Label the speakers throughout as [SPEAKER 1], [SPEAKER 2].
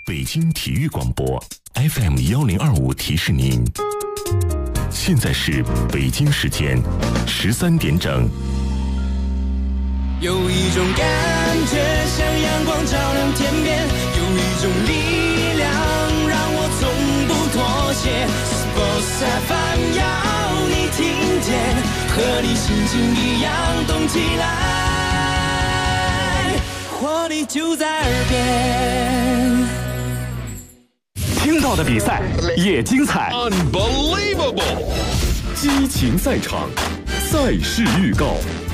[SPEAKER 1] 北京体育广播 FM1025提示您，现在是北京时间13点整。
[SPEAKER 2] 有一种感觉像阳光照亮天边，有一种力量让我从不妥协。Sports FM 要你听见，和你心情一样动起来，活力就在耳边。
[SPEAKER 3] 听到的比赛也精彩
[SPEAKER 4] ，Unbelievable！
[SPEAKER 3] 激情赛场，赛事预告。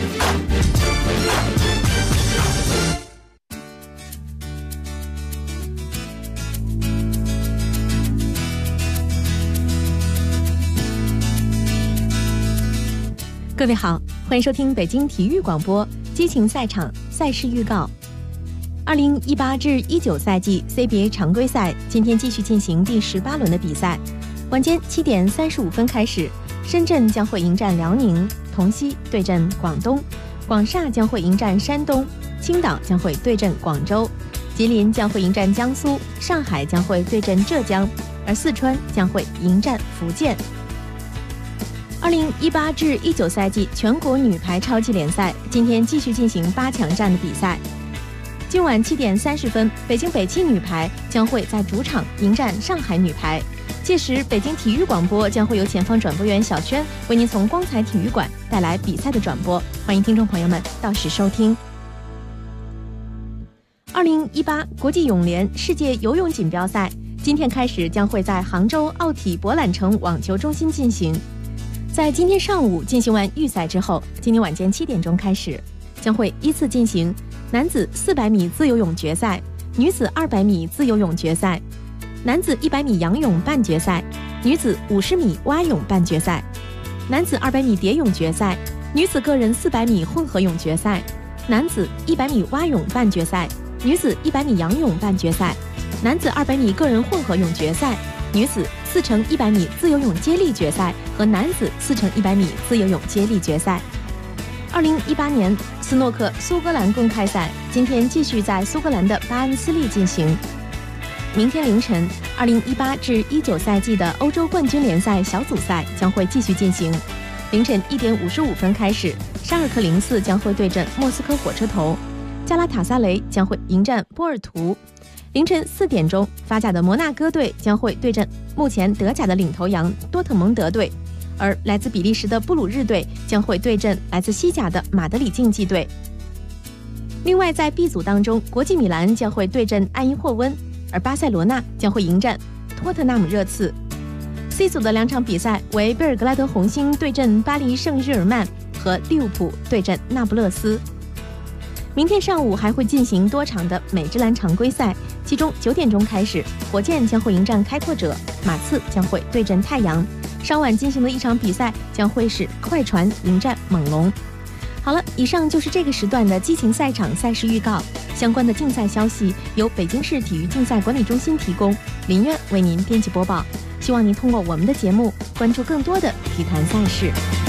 [SPEAKER 5] 各位好，欢迎收听北京体育广播激情赛场赛事预告。2018至19赛季 CBA 常规赛今天继续进行第18轮的比赛。晚间7点35分开始，深圳将会迎战辽宁，同曦对阵广东，广厦将会迎战山东，青岛将会对阵广州，吉林将会迎战江苏，上海将会对阵浙江，而四川将会迎战福建。2018至19赛季全国女排超级联赛今天继续进行8强战的比赛。今晚7点30分，北京北汽女排将会在主场迎战上海女排。届时，北京体育广播将会由前方转播员小轩为您从光彩体育馆带来比赛的转播，欢迎听众朋友们到时收听。2018国际泳联世界游泳锦标赛今天开始将会在杭州奥体博览城网球中心进行。在今天上午进行完预赛之后，今天晚间7点钟开始，将会依次进行男子400米自由泳决赛、女子200米自由泳决赛、男子100米仰泳半决赛、女子50米蛙泳半决赛、男子200米蝶泳决赛、女子个人400米混合泳决赛、男子100米蛙泳半决赛、女子100米仰泳半决赛、男子200米个人混合泳决赛、女子4×100米自由泳接力决赛和男子4×100米自由泳接力决赛。2018年斯诺克苏格兰公开赛今天继续在苏格兰的巴恩斯利进行。明天凌晨，2018至19赛季的欧洲冠军联赛小组赛将会继续进行。凌晨1点55分开始，沙尔克04将会对阵莫斯科火车头，加拉塔萨雷将会迎战波尔图。凌晨4点钟，法甲的摩纳哥队将会对阵目前德甲的领头羊多特蒙德队，而来自比利时的布鲁日队将会对阵来自西甲的马德里竞技队。另外，在 B 组当中，国际米兰将会对阵埃因霍温，而巴塞罗那将会迎战托特纳姆热刺。C 组的2场比赛为贝尔格拉德红星对阵巴黎圣日耳曼和利物浦对阵那不勒斯。明天上午还会进行多场的美职篮常规赛，其中9点钟开始，火箭将会迎战开拓者，马刺将会对阵太阳。稍晚进行的一场比赛将会是快船迎战猛龙。好了，以上就是这个时段的激情赛场赛事预告。相关的竞赛消息由北京市体育竞赛管理中心提供，林苑为您编辑播报。希望您通过我们的节目关注更多的体坛赛事。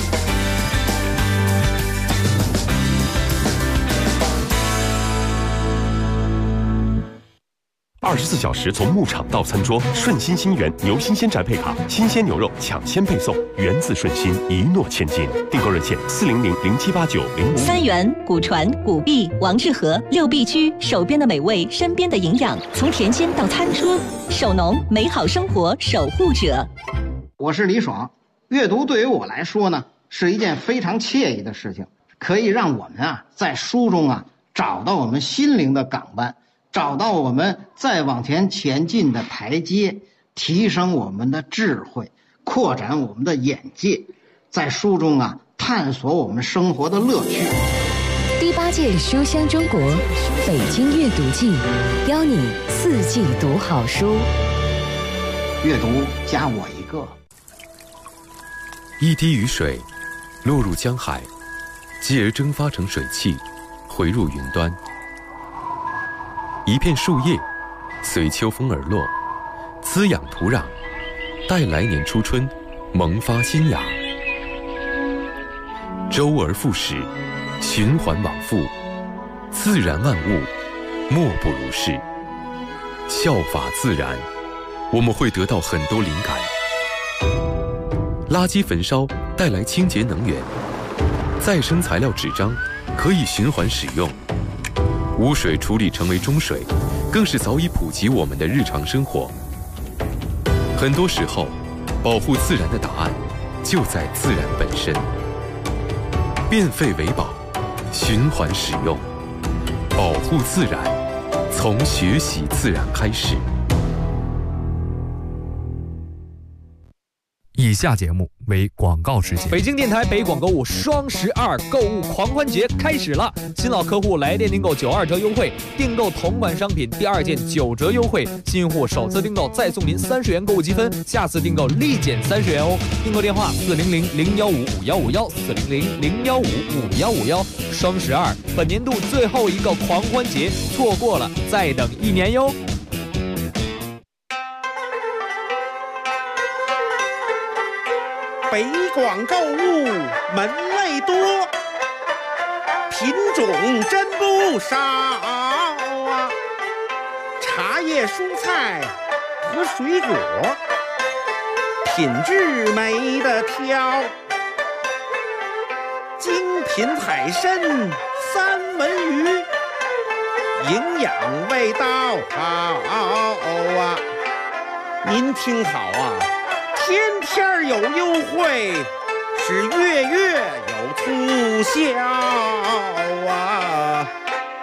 [SPEAKER 3] 24小时从牧场到餐桌，顺心新源牛新鲜宅配卡，新鲜牛肉抢先配送，源自顺心，一诺千金。订购热线400078905。
[SPEAKER 6] 三元、古传、古币、王致和6必居，手边的美味，身边的营养，从甜心到餐桌，守农，美好生活守护者。
[SPEAKER 7] 我是李爽。阅读对于我来说呢，是一件非常惬意的事情，可以让我们在书中找到我们心灵的港湾，找到我们再往前前进的台阶，提升我们的智慧，扩展我们的眼界，在书中探索我们生活的乐趣。
[SPEAKER 8] 第8届书香中国北京阅读季，邀你4季读好书。
[SPEAKER 7] 阅读加我一个。
[SPEAKER 9] 一滴雨水落入江海，继而蒸发成水汽，回入云端。一片树叶随秋风而落，滋养土壤，待来年初春萌发新芽。周而复始，循环往复，自然万物莫不如是。 效法自然，我们会得到很多灵感。垃圾焚烧带来清洁能源，再生材料纸张可以循环使用，污水处理成为中水，更是早已普及我们的日常生活。很多时候，保护自然的答案就在自然本身。变废为宝，循环使用，保护自然，从学习自然开始。
[SPEAKER 10] 以下节目为广告时间。
[SPEAKER 11] 北京电台北广购物双12购物狂欢节开始了，新老客户来电订购92折优惠，订购同款商品第2件9折优惠，新用户首次订购再送您30元购物积分，下次订购立减30元哦。订购电话400-015-5151，400-015-5151。双12本年度最后一个狂欢节，错过了再等1年哟。
[SPEAKER 12] 北广购物门类多，品种真不少啊！茶叶、蔬菜和水果，品质没得挑。精品海参、三文鱼，营养味道好啊！您听好啊！天天有优惠，是月月有促销啊！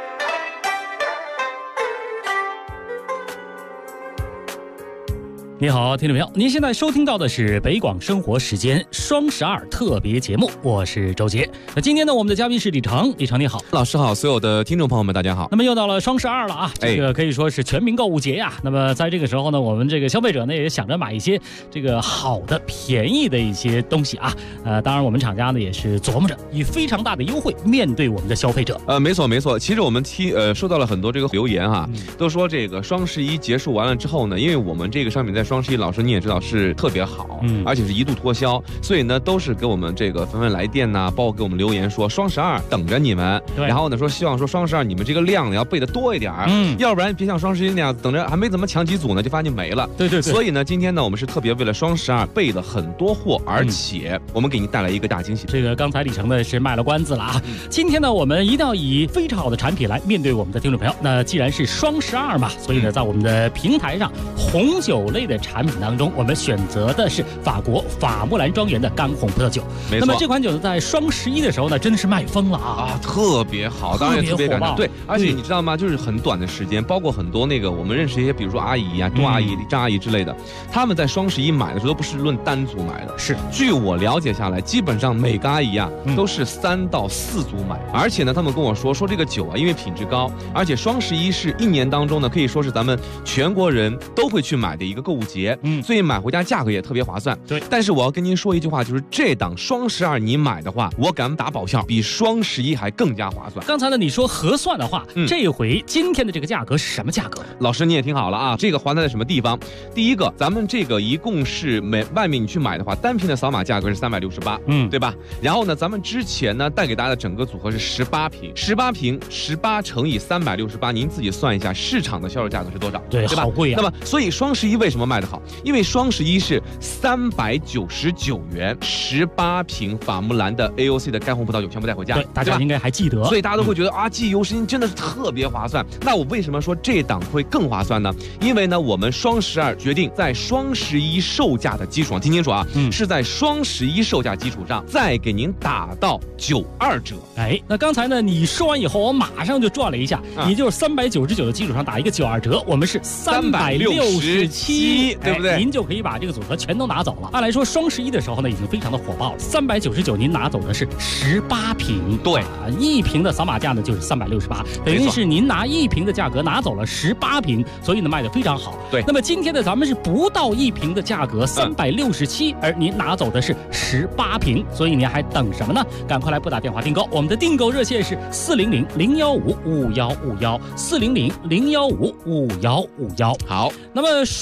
[SPEAKER 13] 你好，听众朋友，您现在收听到的是北广生活时间双12特别节目，我是周杰。那今天呢，我们的嘉宾是李成，李成你好，
[SPEAKER 14] 老师好，所有的听众朋友们大家好。
[SPEAKER 13] 那么又到了双12了啊，这个可以说是全民购物节呀。那么在这个时候呢，我们这个消费者呢也想着买一些这个好的、便宜的一些东西啊。当然我们厂家呢也是琢磨着以非常大的优惠面对我们的消费者。
[SPEAKER 14] 没错没错，其实我们收到了很多这个留言哈，都说这个双11结束完了之后呢，因为我们这个商品在双11，老师你也知道是特别好，而且是一度脱销，所以呢都是给我们这个纷纷来电呐，包括给我们留言说双12等着你们，然后呢说希望说双12你们这个量呢要备的多一点，要不然别像双11那样等着还没怎么抢几组呢就发现没了。
[SPEAKER 13] 对。
[SPEAKER 14] 所以呢今天呢我们是特别为了双12备了很多货，而且我们给您带来一个大惊喜。
[SPEAKER 13] 这个刚才李成呢是卖了关子了啊，今天呢我们一定要以非常好的产品来面对我们的听众朋友。那既然是双12嘛，所以呢在我们的平台上红酒类的产品当中，我们选择的是法国法穆兰庄园的干红葡萄酒。
[SPEAKER 14] 没错，
[SPEAKER 13] 那么这款酒呢，在双11的时候呢，真的是卖疯了啊，
[SPEAKER 14] 特别好，当然也特别感动。对，而且你知道吗？就是很短的时间，包括很多那个我们认识一些，比如说阿姨啊、杜阿姨、张阿姨之类的，他们在双11买的时候都不是论单组买的，
[SPEAKER 13] 是
[SPEAKER 14] 据我了解下来，基本上每个阿姨啊都是3到4组买。而且呢，他们跟我说这个酒啊，因为品质高，而且双11是1年当中呢，可以说是咱们全国人都会去买的一个购物节，所以买回家价格也特别划算。
[SPEAKER 13] 对，
[SPEAKER 14] 但是我要跟您说一句话，就是这档双12你买的话，我敢打保票，比双11还更加划算。
[SPEAKER 13] 刚才呢你说合算的话，这一回今天的这个价格是什么价格？
[SPEAKER 14] 老师你也听好了啊，这个划算在什么地方？第一个，咱们这个一共是外面你去买的话，单瓶的扫码价格是368，对吧？然后呢，咱们之前呢带给大家的整个组合是18瓶，18乘以368，您自己算一下市场的销售价格是多少？
[SPEAKER 13] 对
[SPEAKER 14] 吧？
[SPEAKER 13] 好贵啊。
[SPEAKER 14] 那么所以双11为什么卖得好？因为双11是399元18瓶法穆兰的 AOC 的干红葡萄酒全部带回家，
[SPEAKER 13] 对，大家应该还记得，
[SPEAKER 14] 所以大家都会觉得记忆犹新，真的是特别划算。那我为什么说这档会更划算呢？因为呢，我们双12决定在双11售价的基础上，听清楚啊，是在双11售价基础上再给您打到92折。
[SPEAKER 13] 那刚才呢你说完以后，我马上就转了一下，也就是399的基础上打一个92折，我们是367，
[SPEAKER 14] 对不对？
[SPEAKER 13] 您就可以把这个组合全都拿走了。按来说双11的时候呢已经非常的火爆了，399您拿走的是18瓶，
[SPEAKER 14] 对
[SPEAKER 13] ，1瓶的扫码价呢就是368，等于是您拿1瓶的价格拿走了18瓶，所以呢卖得非常好。
[SPEAKER 14] 对，
[SPEAKER 13] 那么今天呢咱们是不到1瓶的价格367，而您拿走的是18瓶，所以您还等什么呢？赶快来拨打电话订购，我们的订购热线是400-015-5151，400-015-5151。
[SPEAKER 14] 好，
[SPEAKER 13] 那么说到这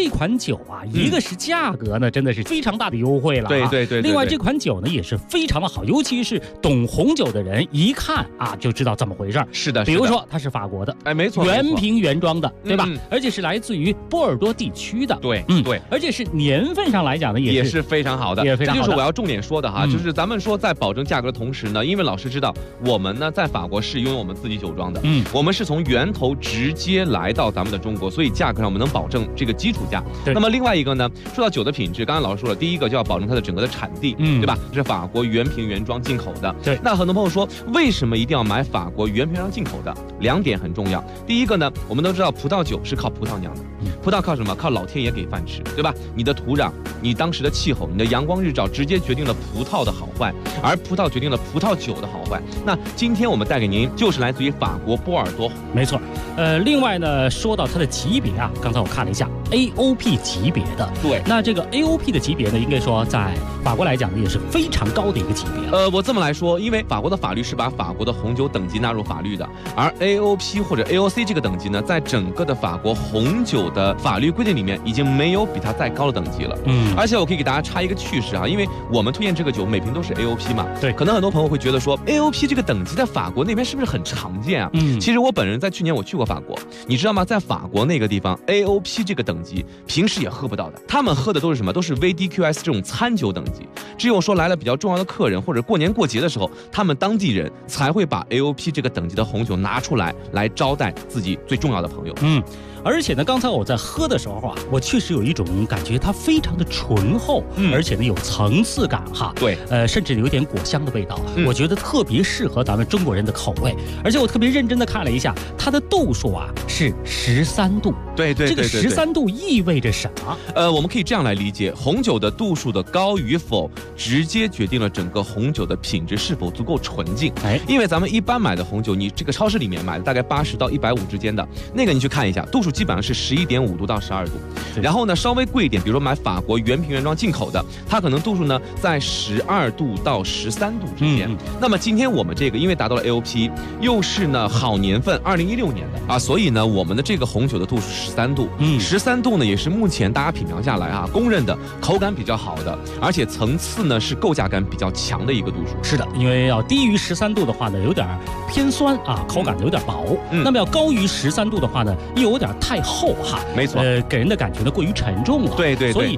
[SPEAKER 13] 款酒啊，一个是价格呢真的是非常大的优惠了，
[SPEAKER 14] 对。
[SPEAKER 13] 另外这款酒呢也是非常的好，尤其是懂红酒的人一看啊就知道怎么回事。
[SPEAKER 14] 是的，
[SPEAKER 13] 比如说它是法国的，
[SPEAKER 14] 哎，没错，
[SPEAKER 13] 原瓶原装的，对吧？而且是来自于波尔多地区的，
[SPEAKER 14] 对，
[SPEAKER 13] 而且是年份上来讲呢
[SPEAKER 14] 也是非常好的，
[SPEAKER 13] 也非常好的。
[SPEAKER 14] 这就是我要重点说的哈，就是咱们说在保证价格的同时呢，因为老师知道我们呢在法国是拥有我们自己酒庄的，我们是从源头直接来到咱们的中国，所以价格上我们能保证这个基础价。那么另外一个呢，说到酒的品质，刚刚老师说了，第一个就要保证它的整个的产地，对吧？是法国原瓶原装进口的。
[SPEAKER 13] 对。
[SPEAKER 14] 那很多朋友说，为什么一定要买法国原瓶原装进口的？2点很重要。第一个呢，我们都知道葡萄酒是靠葡萄酿的，葡萄靠什么？靠老天爷给饭吃，对吧？你的土壤、你当时的气候、你的阳光日照，直接决定了葡萄的好坏，而葡萄决定了葡萄酒的好坏。那今天我们带给您就是来自于法国波尔多，
[SPEAKER 13] 没错。另外呢，说到它的级别啊，刚才我看了一下 AOP 级别的，
[SPEAKER 14] 对。
[SPEAKER 13] 那这个 AOP 的级别呢，应该说在法国来讲呢，也是非常高的一个级别。
[SPEAKER 14] 我这么来说，因为法国的法律是把法国的红酒等级纳入法律的，而 AOP 或者 AOC 这个等级呢，在整个的法国红酒的法律规定里面，已经没有比它再高的等级了。而且我可以给大家插一个趣事啊，因为我们推荐这个酒每瓶都是 AOP 嘛，
[SPEAKER 13] 对。
[SPEAKER 14] 可能很多朋友会觉得说 AOP 这个等级在法国那边是不是很常见啊？其实我本人在去年我去过法国，你知道吗？在法国那个地方 AOP 这个等级平时也喝不到的，他们喝的都是什么？都是 VDQS 这种餐酒等级。只有说来了比较重要的客人或者过年过节的时候，他们当地人才会把 AOP 这个等级的红酒拿出来招待自己最重要的朋友。
[SPEAKER 13] 而且呢，刚才我在喝的时候啊，我确实有一种感觉，它非常的醇厚，而且呢有层次感哈。
[SPEAKER 14] 对，
[SPEAKER 13] 甚至有点果香的味道，我觉得特别适合咱们中国人的口味。而且我特别认真的看了一下，它的度数啊是13度。
[SPEAKER 14] 对，
[SPEAKER 13] 这个13度意味着什么？
[SPEAKER 14] 我们可以这样来理解，红酒的度数的高与否，直接决定了整个红酒的品质是否足够纯净。因为咱们一般买的红酒，你这个超市里面买的大概80到150之间的那个，你去看一下，度数基本上是11.5度到12度。然后呢，稍微贵一点，比如说买法国原瓶原装进口的，它可能度数呢在12度到13度之间。那么今天我们这个因为达到了 AOP， 又是呢好年份2016年的啊，所以呢我们的这个红酒的度数13度，13度呢也是目前大家品尝下来啊公认的口感比较好的，而且层次呢是构架感比较强的一个度数。
[SPEAKER 13] 是的，因为要低于13度的话呢，有点偏酸啊，口感有点薄。那么要高于13度的话呢，又有点太厚哈。
[SPEAKER 14] 没错，
[SPEAKER 13] 给人的感觉呢过于沉重了。
[SPEAKER 14] 对。
[SPEAKER 13] 所以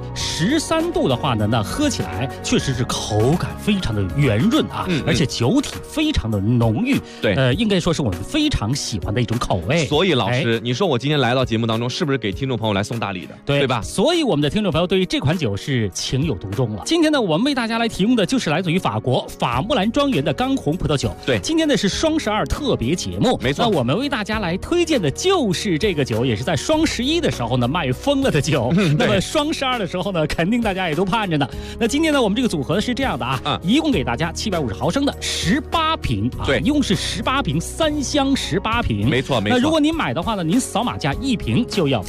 [SPEAKER 13] 13度的话呢，那喝起来确实是口感非常的圆润啊，而且酒体非常的浓郁。
[SPEAKER 14] 对，
[SPEAKER 13] 应该说是我们非常喜欢的一种口味。
[SPEAKER 14] 所以老师，你说我今天来到节目当中，是不是给听众朋友来送大礼的？对吧？
[SPEAKER 13] 所以我们的听众朋友对于这款酒是情有独钟了。今天呢，我们为大家来提供的就是来自于法国法木兰庄园的刚红葡萄酒。
[SPEAKER 14] 对，
[SPEAKER 13] 今天呢是双12特别节目，
[SPEAKER 14] 没错。
[SPEAKER 13] 那我们为大家来推荐的就是这个酒，也是在双11的时候呢卖疯了的酒。那么双12的时候呢，肯定大家也都盼着呢。那今天呢，我们这个组合是这样的啊，一共给大家750毫升的18瓶啊，
[SPEAKER 14] 对，
[SPEAKER 13] 一共是18瓶，3箱18瓶，
[SPEAKER 14] 没错。
[SPEAKER 13] 那如果您买的话呢，您扫码价1瓶就要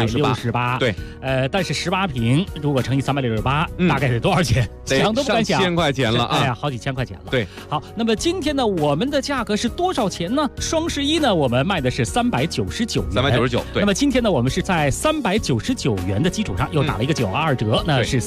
[SPEAKER 13] 368，
[SPEAKER 14] 对，
[SPEAKER 13] 但是18瓶如果乘以368，大概得多少钱？想都不敢想，
[SPEAKER 14] 上1000块钱了啊！
[SPEAKER 13] 哎呀，好几千块钱了。
[SPEAKER 14] 对，
[SPEAKER 13] 好，那么今天呢，我们的价格是多少钱呢？双11呢，我们卖的是399元
[SPEAKER 14] ，399。对。
[SPEAKER 13] 那么今天呢，我们是在399元的基础上又打了一个92折，那是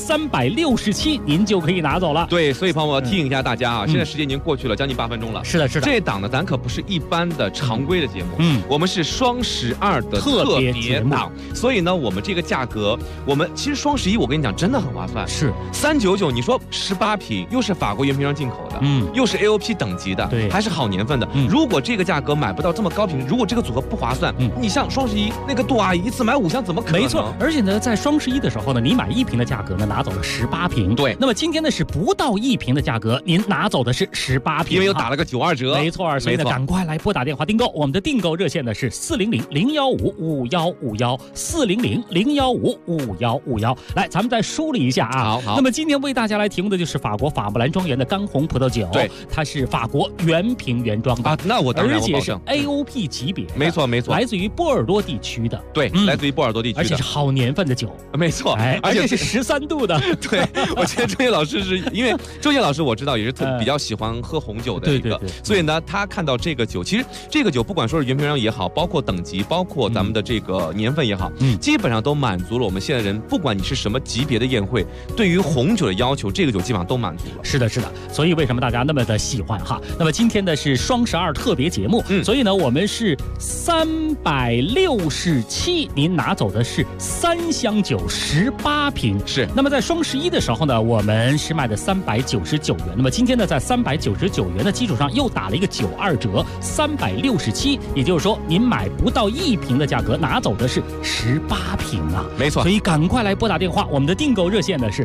[SPEAKER 13] 367，您就可以拿走了。
[SPEAKER 14] 对，所以朋友们提醒一下大家啊，现在时间已经过去了将近8分钟了。
[SPEAKER 13] 是的。
[SPEAKER 14] 这档呢，咱可不是一般的常规的节目，我们是双12的特别档，所以呢，我们这个价格，我们其实双11我跟你讲真的很划算，
[SPEAKER 13] 是
[SPEAKER 14] 399，你说18瓶又是法国原瓶装进口的，又是 AOP 等级的，
[SPEAKER 13] 对，
[SPEAKER 14] 还是好年份的。如果这个价格买不到这么高品质，如果这个组合不划算，你像双11那个杜阿姨一次买5箱，怎么可能？
[SPEAKER 13] 没错，而且呢，在双11的时候呢，你买1瓶的价格呢拿走了18瓶，
[SPEAKER 14] 对。
[SPEAKER 13] 那么今天呢是不到1瓶的价格，您拿走的是18瓶，
[SPEAKER 14] 因为又打了个92折，
[SPEAKER 13] 没错。所以呢，赶快来拨打电话订购，我们的订购热线呢是400-015-5151，400-015-5151。来，咱们再梳理一下啊。
[SPEAKER 14] 好。
[SPEAKER 13] 那么今天为大家来提供的就是法国法木兰庄园的刚红葡萄酒，
[SPEAKER 14] 对，
[SPEAKER 13] 它是法国原瓶原装的
[SPEAKER 14] 啊，那我当然
[SPEAKER 13] 而且是 AOP 级别，
[SPEAKER 14] 没错。
[SPEAKER 13] 来自于波尔多地区的，
[SPEAKER 14] 对，来自于波尔多地区的，
[SPEAKER 13] 而且是好年份的酒，
[SPEAKER 14] 没错，
[SPEAKER 13] 而且是13度的。
[SPEAKER 14] 对，我觉得周烨老师是因为周烨老师我知道也是比较喜欢喝红酒的一个，所以呢，他看到这个酒，其实这个酒不管说是原瓶装也好，包括等级，包括咱们的这个年份也好，基本上都满足了我们现在人，不管你是什么级别的宴会，对于红酒的要求，这个酒基本上都满足了。
[SPEAKER 13] 是的，是的，所以为什么大家那么的喜欢哈？那么今天的是双12特别节目，所以呢，我们是367，您拿走的是3箱酒18瓶，
[SPEAKER 14] 是。
[SPEAKER 13] 那么在双11的时候呢，我们是卖的399元，那么今天呢，在399元的基础上又打了一个92折，367，也就是说您买不到1瓶的价格，拿走的是18瓶啊，
[SPEAKER 14] 没错。
[SPEAKER 13] 所以赶快来拨打电话，我们的订购热线呢是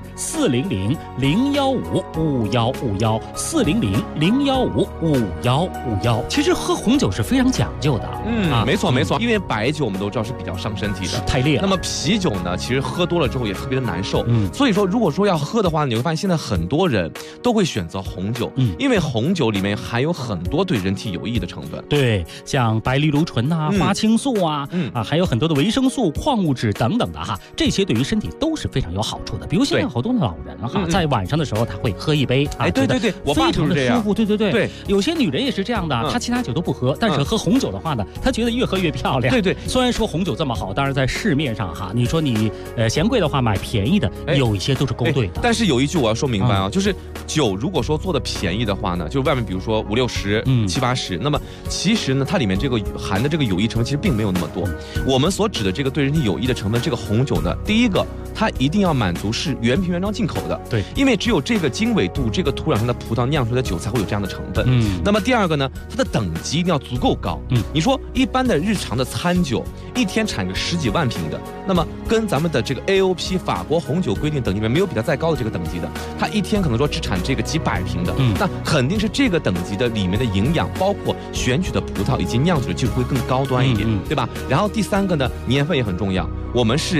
[SPEAKER 13] 400-015-5151，400-015-5151。其实喝红酒是非常讲究的，
[SPEAKER 14] 没错没错，因为白酒我们都知道是比较伤身体的，
[SPEAKER 13] 太烈了。
[SPEAKER 14] 那么啤酒呢，其实喝多了之后也特别的难受，所以说如果说要喝的话，你会发现现在很多人都会选择红酒，因为红酒里面含有很多对人体有益的成分，
[SPEAKER 13] 对，像白藜芦醇啊、花青素啊，还有很多的维生素、矿物质等等的哈，这些对于身体都是非常有好处的。比如现在好多的老人哈，在晚上的时候他会喝一杯，
[SPEAKER 14] 对，我爸
[SPEAKER 13] 非常的舒服，
[SPEAKER 14] 对，
[SPEAKER 13] 有些女人也是这样的，她其他酒都不喝，但是喝红酒的话呢，她觉得越喝越漂亮。
[SPEAKER 14] 对，
[SPEAKER 13] 虽然说红酒这么好，当然在市面上哈，你说你嫌贵的话买便宜的，有一些都是勾兑的。
[SPEAKER 14] 但是有一句我要说明白啊，就是酒如果说做的便宜的话呢，就是外面比如说50、60、70、80，那么其实呢，它里面这个含的这个有益成分其实并没有那么多。我们所指的这个对人体有益的成分，这个红酒呢，第一个它一定要满足是原瓶原装进口的，
[SPEAKER 13] 对，
[SPEAKER 14] 因为只有这个经纬度、这个土壤上的葡萄酿出来的酒才会有这样的成分。那么第二个呢，它的等级一定要足够高。你说一般的日常的餐酒，一天产个10几万瓶的，那么跟咱们的这个 AOP 法国红酒规定等级里面没有比它再高的这个等级的，它一天可能说只产这个几百瓶的，那肯定是这个等级的里面的营养，包括选取的葡萄以及酿酒的技术会更高端一点，对吧？然后第三个呢，年份也很重要。我们是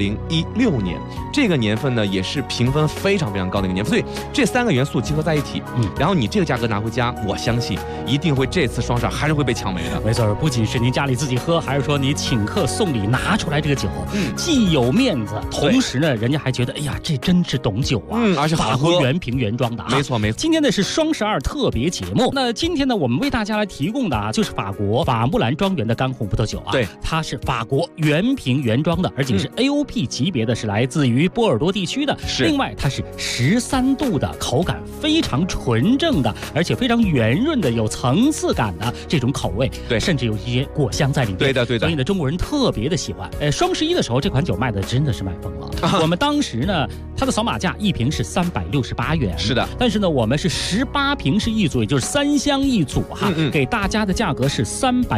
[SPEAKER 14] 2016年，这个年份呢也是评分非常非常高的一个年份，所以这3个元素结合在一起，然后你这个价格拿回家，我相信一定会这次双12还是会被抢没的。
[SPEAKER 13] 没错，不仅是您家里自己喝，还是说你请客送礼拿出来这个酒，既有面子，同时呢，人家还觉得哎呀，这真是懂酒啊，
[SPEAKER 14] 而且
[SPEAKER 13] 法国原瓶原装的啊，
[SPEAKER 14] 没错没错。
[SPEAKER 13] 今天呢是双12特别节目，那今天呢我们为大家来提供的就是法国法木兰庄园的干红葡萄酒啊，
[SPEAKER 14] 对，
[SPEAKER 13] 它是法国原瓶原装的，而且是 AOP 级别的，是来自于波尔多地区的。另外它是13度的，口感非常纯正的，而且非常圆润的，有层次感的这种口味，
[SPEAKER 14] 对，
[SPEAKER 13] 甚至有一些果香在里面。
[SPEAKER 14] 对的。
[SPEAKER 13] 所以呢，中国人特别的喜欢。双11的时候，这款酒卖的真的是卖疯了。我们当时呢，它的扫码价1瓶是368元，
[SPEAKER 14] 是的。
[SPEAKER 13] 但是呢，我们是18瓶是一组，也就是3箱一组哈，给大家的价格是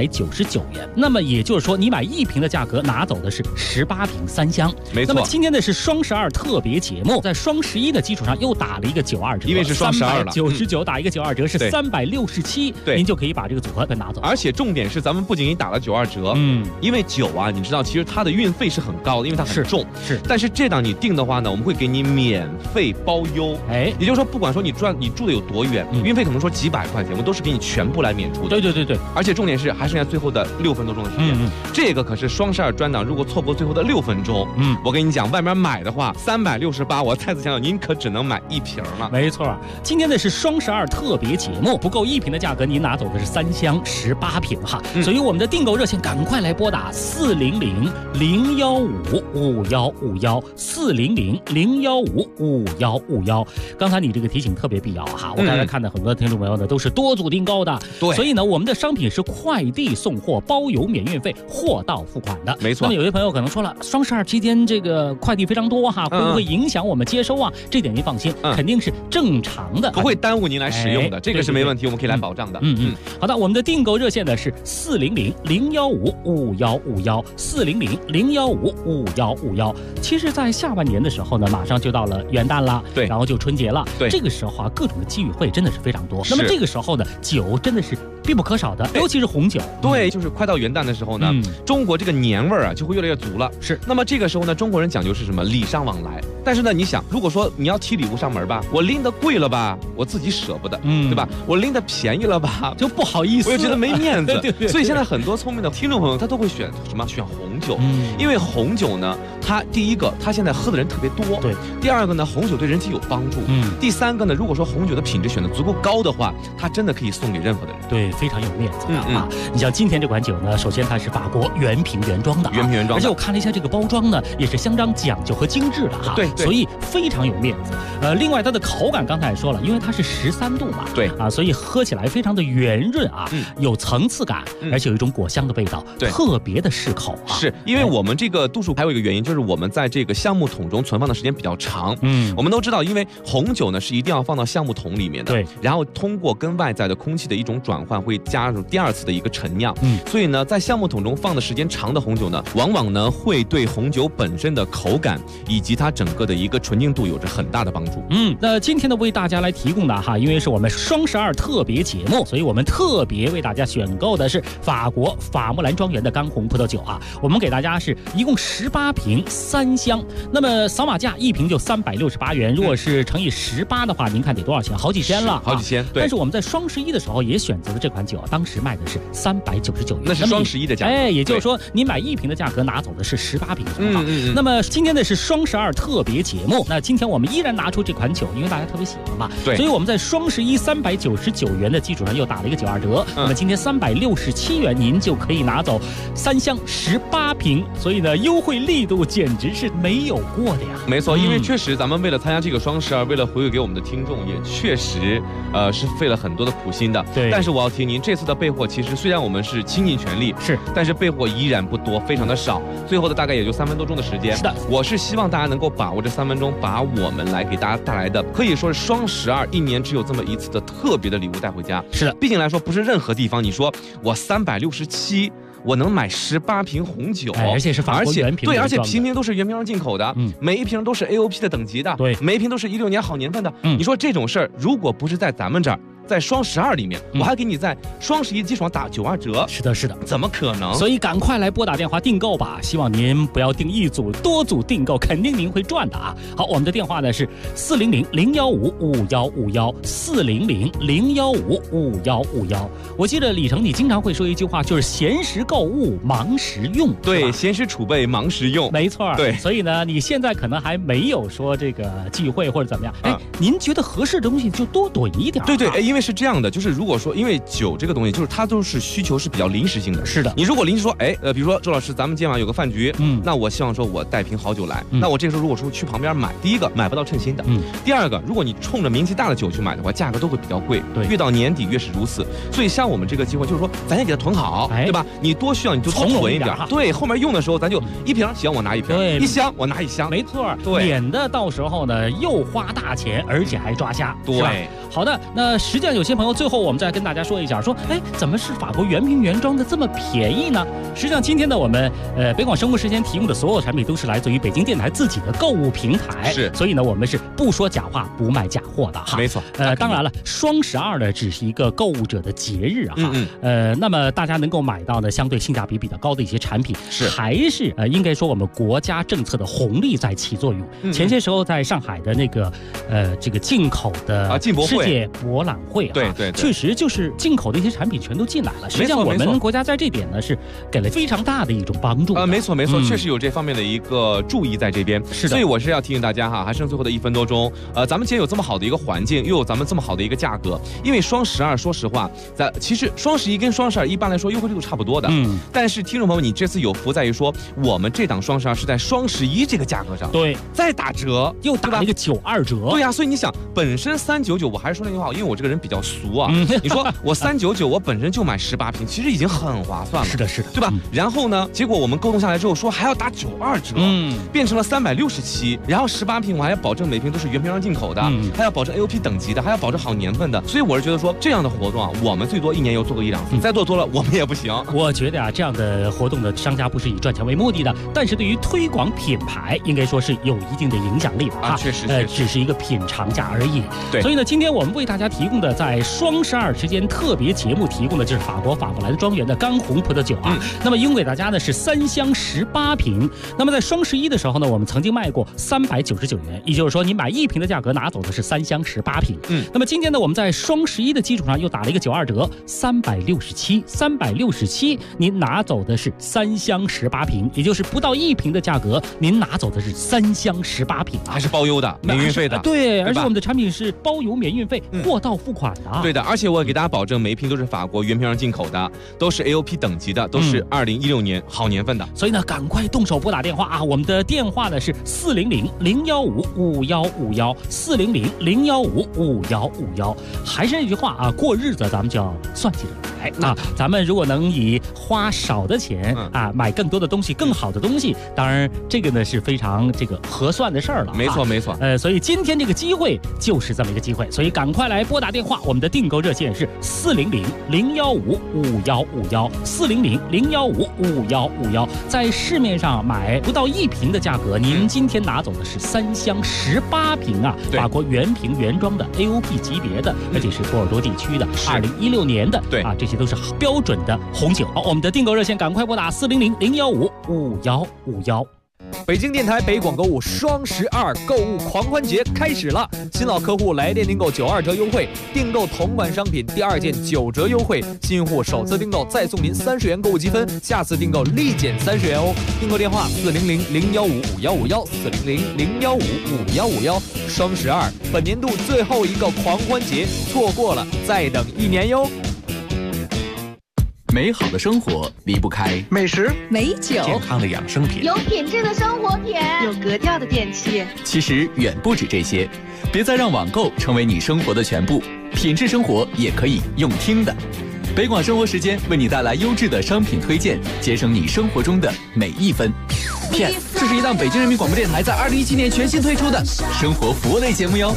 [SPEAKER 13] 399元。那么也就是说，你买1瓶的价格拿走的是18瓶3箱，
[SPEAKER 14] 没错。
[SPEAKER 13] 那么今天的是双12特别节目，在双11的基础上又打了一个92折，
[SPEAKER 14] 因为是双12了
[SPEAKER 13] ，99打一个92折是367，您就可以把这个组合给拿走。
[SPEAKER 14] 而且重点是，咱们不仅仅打了92折，因为酒啊，你知道，其实它的运费是很高的，因为它很重，
[SPEAKER 13] 是。
[SPEAKER 14] 但是这档你订的话呢，我们会给你免费包邮，也就是说，不管说你住的有多远，运费可能说几百块钱，我们都是给你全部来免除的。
[SPEAKER 13] 对。
[SPEAKER 14] 而且重点是还剩下最后的6分多钟的时间，这个可是双12专档，如果错过最后的6分钟，我跟你讲，外面买的话368，我再次强调，您可只能买1瓶了。
[SPEAKER 13] 没错，今天的是双12特别节目，不够1瓶的价格，您拿走的是3箱18瓶哈。所以我们的订购热线赶快来拨打400-015-5151，400-015-5151。刚才你这个提醒特别必要哈，我刚才看到很多听众朋友呢都是多组订购的，
[SPEAKER 14] 对，
[SPEAKER 13] 所以呢我们的商品是快递送货，包邮免运费，货到付款的，
[SPEAKER 14] 没错。
[SPEAKER 13] 那么有些朋友可能说了，双12期间这个快递非常多哈，会不会影响我们接收啊？这点您放心，肯定是正常的，
[SPEAKER 14] 不会耽误您来使用的，这个是没问题，我们可以来保障的。
[SPEAKER 13] 好的，我们的订购热线呢是400-015-5151，400-015-5151。其实，在下半年的时候呢，马上就到了元旦了，
[SPEAKER 14] 对，
[SPEAKER 13] 然后就春节了，
[SPEAKER 14] 对，
[SPEAKER 13] 这个时候啊，各种的机遇会真的是非常多。那么这个时候呢，酒真的是必不可少的，尤其是红酒。
[SPEAKER 14] 对，就是快到元旦的时候呢，中国这个年味儿啊就会越来越足了。
[SPEAKER 13] 是。
[SPEAKER 14] 那么这个时候呢，中国人讲究是什么？礼尚往来。 但是呢，你想，如果说你要提礼物上门吧，我拎得贵了吧，我自己舍不得，对吧？我拎得便宜了吧，
[SPEAKER 13] 就不好意思，
[SPEAKER 14] 我又觉得没面子。
[SPEAKER 13] 对。
[SPEAKER 14] 所以现在很多聪明的听众朋友，他都会选什么？选红酒。因为红酒呢，它第一个，它现在喝的人特别多。
[SPEAKER 13] 对。
[SPEAKER 14] 第二个呢，红酒对人体有帮助。第三个呢，如果说红酒的品质选得足够高的话，它真的可以送给任何的人。
[SPEAKER 13] 对，非常有面子啊！你像今天这款酒呢，首先它是法国原瓶原装的，而且我看了一下这个包装呢，也是相当讲究和精致的哈。
[SPEAKER 14] 对，
[SPEAKER 13] 所以非常有面子。另外它的口感刚才也说了，因为它是13度嘛，
[SPEAKER 14] 对
[SPEAKER 13] 啊，所以喝起来非常的圆润啊，有层次感，而且有一种果香的味道，特别的适口啊。
[SPEAKER 14] 是因为我们这个度数还有一个原因，就是我们在这个橡木桶中存放的时间比较长。我们都知道，因为红酒呢是一定要放到橡木桶里面的，
[SPEAKER 13] 对，
[SPEAKER 14] 然后通过跟外在的空气的一种转换，会加入第二次的一个陈酿。所以呢，在橡木桶中放的时间长的红酒呢，往往呢会对红酒本身的口感以及它整个的一个纯净度有着很大的帮助。
[SPEAKER 13] 那今天呢为大家来提供的哈，因为是我们双12特别节目，所以我们特别为大家选购的是法国法穆兰庄园的干红葡萄酒啊。我们给大家是一共18瓶3箱，那么扫码价1瓶就368元，如果是乘以18的话，您看得多少钱？好几千了，
[SPEAKER 14] 好几千。对。
[SPEAKER 13] 但是我们在双11的时候也选择了这款酒，当时卖的是399元，
[SPEAKER 14] 那是双11的价格。
[SPEAKER 13] 也就是说你买1瓶的价格拿走的是18瓶的。那么今天的是双12特别节目，那今天我们依然拿出这款酒，因为大家特别喜欢嘛，
[SPEAKER 14] 对，
[SPEAKER 13] 所以我们在双11 399元的基础上又打了一个92折，那么今天367元您就可以拿走3箱18瓶，所以呢优惠力度简直是没有过的呀。
[SPEAKER 14] 没错，因为确实咱们为了参加这个双12，为了回馈给我们的听众，也确实是费了很多的苦心的。
[SPEAKER 13] 对，
[SPEAKER 14] 但是我要提您，这次的备货其实虽然我们是倾尽全力，但是备货依然不多，非常的少，最后的大概也就3分多钟的时间。
[SPEAKER 13] 是的，
[SPEAKER 14] 我是希望大家能够把握这3分钟，把我们来给大家带来的可以说是双12一年只有这么一次的特别的礼物带回家。
[SPEAKER 13] 是的，
[SPEAKER 14] 毕竟来说不是任何地方你说我367我能买18瓶红酒，
[SPEAKER 13] 而且是法国原瓶，
[SPEAKER 14] 对，而且瓶瓶都是原瓶进口的，每一瓶都是 AOP 的等级的，
[SPEAKER 13] 对，
[SPEAKER 14] 每一瓶都是16年好年份的。你说这种事儿，如果不是在咱们这儿，在双12里面，我还给你在双11基础上打92折。
[SPEAKER 13] 是的，是的，
[SPEAKER 14] 怎么可能？
[SPEAKER 13] 所以赶快来拨打电话订购吧，希望您不要订一组，多组订购，肯定您会赚的啊。好，我们的电话呢是400-015-5151，400-015-5151。我记得李成你经常会说一句话，就是闲时购物，忙时用。
[SPEAKER 14] 对，闲时储备，忙时用。
[SPEAKER 13] 没错，
[SPEAKER 14] 对。
[SPEAKER 13] 所以呢，你现在可能还没有说这个忌讳或者怎么样，您觉得合适的东西就多囤一点。
[SPEAKER 14] 对，因为是这样的，就是如果说因为酒这个东西，就是它都是需求是比较临时性的。
[SPEAKER 13] 是的，
[SPEAKER 14] 你如果临时说，比如说周老师，咱们今晚有个饭局，那我希望说我带瓶好酒来，那我这个时候如果说去旁边买，第一个买不到称心的，第二个，如果你冲着名气大的酒去买的话，价格都会比较贵，
[SPEAKER 13] 对，
[SPEAKER 14] 越到年底越是如此。所以像我们这个机会，就是说咱先给它囤好，对吧？你多需要你就多囤一点，对，后面用的时候咱就1瓶行，我拿1瓶，
[SPEAKER 13] 对，1
[SPEAKER 14] 箱我拿1箱，
[SPEAKER 13] 没错，
[SPEAKER 14] 对，
[SPEAKER 13] 免得到时候呢又花大钱，而且还抓瞎，
[SPEAKER 14] 对。
[SPEAKER 13] 好的，那实际上有些朋友最后我们再跟大家说一下，说怎么是法国原瓶原装的这么便宜呢？实际上今天呢我们北广生活时间提供的所有产品都是来自于北京电台自己的购物平台，
[SPEAKER 14] 是，
[SPEAKER 13] 所以呢我们是不说假话不卖假货的哈。
[SPEAKER 14] 没错，
[SPEAKER 13] 当然了，双12呢只是一个购物者的节日啊，那么大家能够买到呢相对性价比比较高的一些产品，
[SPEAKER 14] 是
[SPEAKER 13] 还是应该说我们国家政策的红利在起作用。前些时候在上海的那个这个进口的世界博览会啊，
[SPEAKER 14] 对，
[SPEAKER 13] 确实就是进口的一些产品全都进来了。实际上我们国家在这点呢是给了非常大的一种帮助。
[SPEAKER 14] 没错，确实有这方面的一个注意在这边。
[SPEAKER 13] 是的，
[SPEAKER 14] 所以我是要提醒大家哈，还剩最后的1分多钟，咱们既然有这么好的一个环境，又有咱们这么好的一个价格，因为双12说实话，其实双11跟双12一般来说优惠力度差不多的，但是听众朋友们，你这次有福在于说，我们这档双12是在双11这个价格上，
[SPEAKER 13] 对，
[SPEAKER 14] 再打折，
[SPEAKER 13] 又打了一个92折，
[SPEAKER 14] 对呀，所以你想，本身399，我还是说那句话，因为我这个人比较俗啊，你说我399，我本身就买18瓶，其实已经很划算了，
[SPEAKER 13] 是的，
[SPEAKER 14] 对吧？然后呢，结果我们沟通下来之后说还要打92折，变成了367，然后18瓶我还要保证每瓶都是原瓶装进口的，还要保证 AOP 等级的，还要保证好年份的，所以我是觉得说这样的活动啊，我们最多1年又做个1-2次，再做多了我们也不行。
[SPEAKER 13] 我觉得啊，这样的活动的商家不是以赚钱为目的的，但是对于推广品牌，应该说是有一定的影响力的
[SPEAKER 14] 啊，确实，
[SPEAKER 13] 只是一个品尝价而已。
[SPEAKER 14] 对，
[SPEAKER 13] 所以呢，今天我们为大家提供的的在双12时间特别节目提供的就是法国法布兰庄园的干红葡萄酒啊。那么应给大家呢是3箱18瓶。那么在双11的时候呢，我们曾经卖过399元，也就是说你买1瓶的价格拿走的是3箱18瓶。那么今天呢，我们在双11的基础上又打了一个92折，367，您拿走的是3箱18瓶，也就是不到1瓶的价格，您拿走的是3箱18瓶啊，
[SPEAKER 14] 还是包邮的，免运费的。
[SPEAKER 13] 对，而且我们的产品是包邮免运费，货到付款的。
[SPEAKER 14] 对的，而且我给大家保证，每一瓶都是法国原瓶上进口的，都是 AOP 等级的，都是2016年好年份的。
[SPEAKER 13] 所以呢，赶快动手拨打电话啊！我们的电话呢是400-015-5151，400-015-5151。还是那句话啊，过日子咱们就要算起来啊。咱们如果能以花少的钱啊买更多的东西，更好的东西，当然这个呢是非常合算的事儿了。
[SPEAKER 14] 没错没错。
[SPEAKER 13] 所以今天这个机会就是这么一个机会，所以赶快来拨打电话。我们的订购热线是400-015-5151，400-015-5151。在市面上买不到1瓶的价格，您今天拿走的是3箱18瓶啊，法国原瓶原装的 AOP 级别的，而且是波尔多地区的2016年的，对啊，这些都是标准的红酒。好，我们的订购热线赶快拨打400-015-5151。
[SPEAKER 11] 北京电台北广购物双12购物狂欢节开始了，新老客户来电订购92折优惠，订购同款商品第2件9折优惠，新用户首次订购再送您30元购物积分，下次订购立减30元哦。订购电话400-015-5151，400-015-5151。双12本年度最后一个狂欢节，错过了再等1年哟。
[SPEAKER 15] 美好的生活离不开
[SPEAKER 16] 美食、
[SPEAKER 8] 美酒、
[SPEAKER 1] 健康的养生品、
[SPEAKER 17] 有品质的生活品、
[SPEAKER 18] 有格调的电器。
[SPEAKER 15] 其实远不止这些，别再让网购成为你生活的全部，品质生活也可以用听的。北广生活时间为你带来优质的商品推荐，节省你生活中的每一分。
[SPEAKER 16] Yes， 这是一档北京人民广播电台在2017年全新推出的
[SPEAKER 15] 生活服务类节目哟。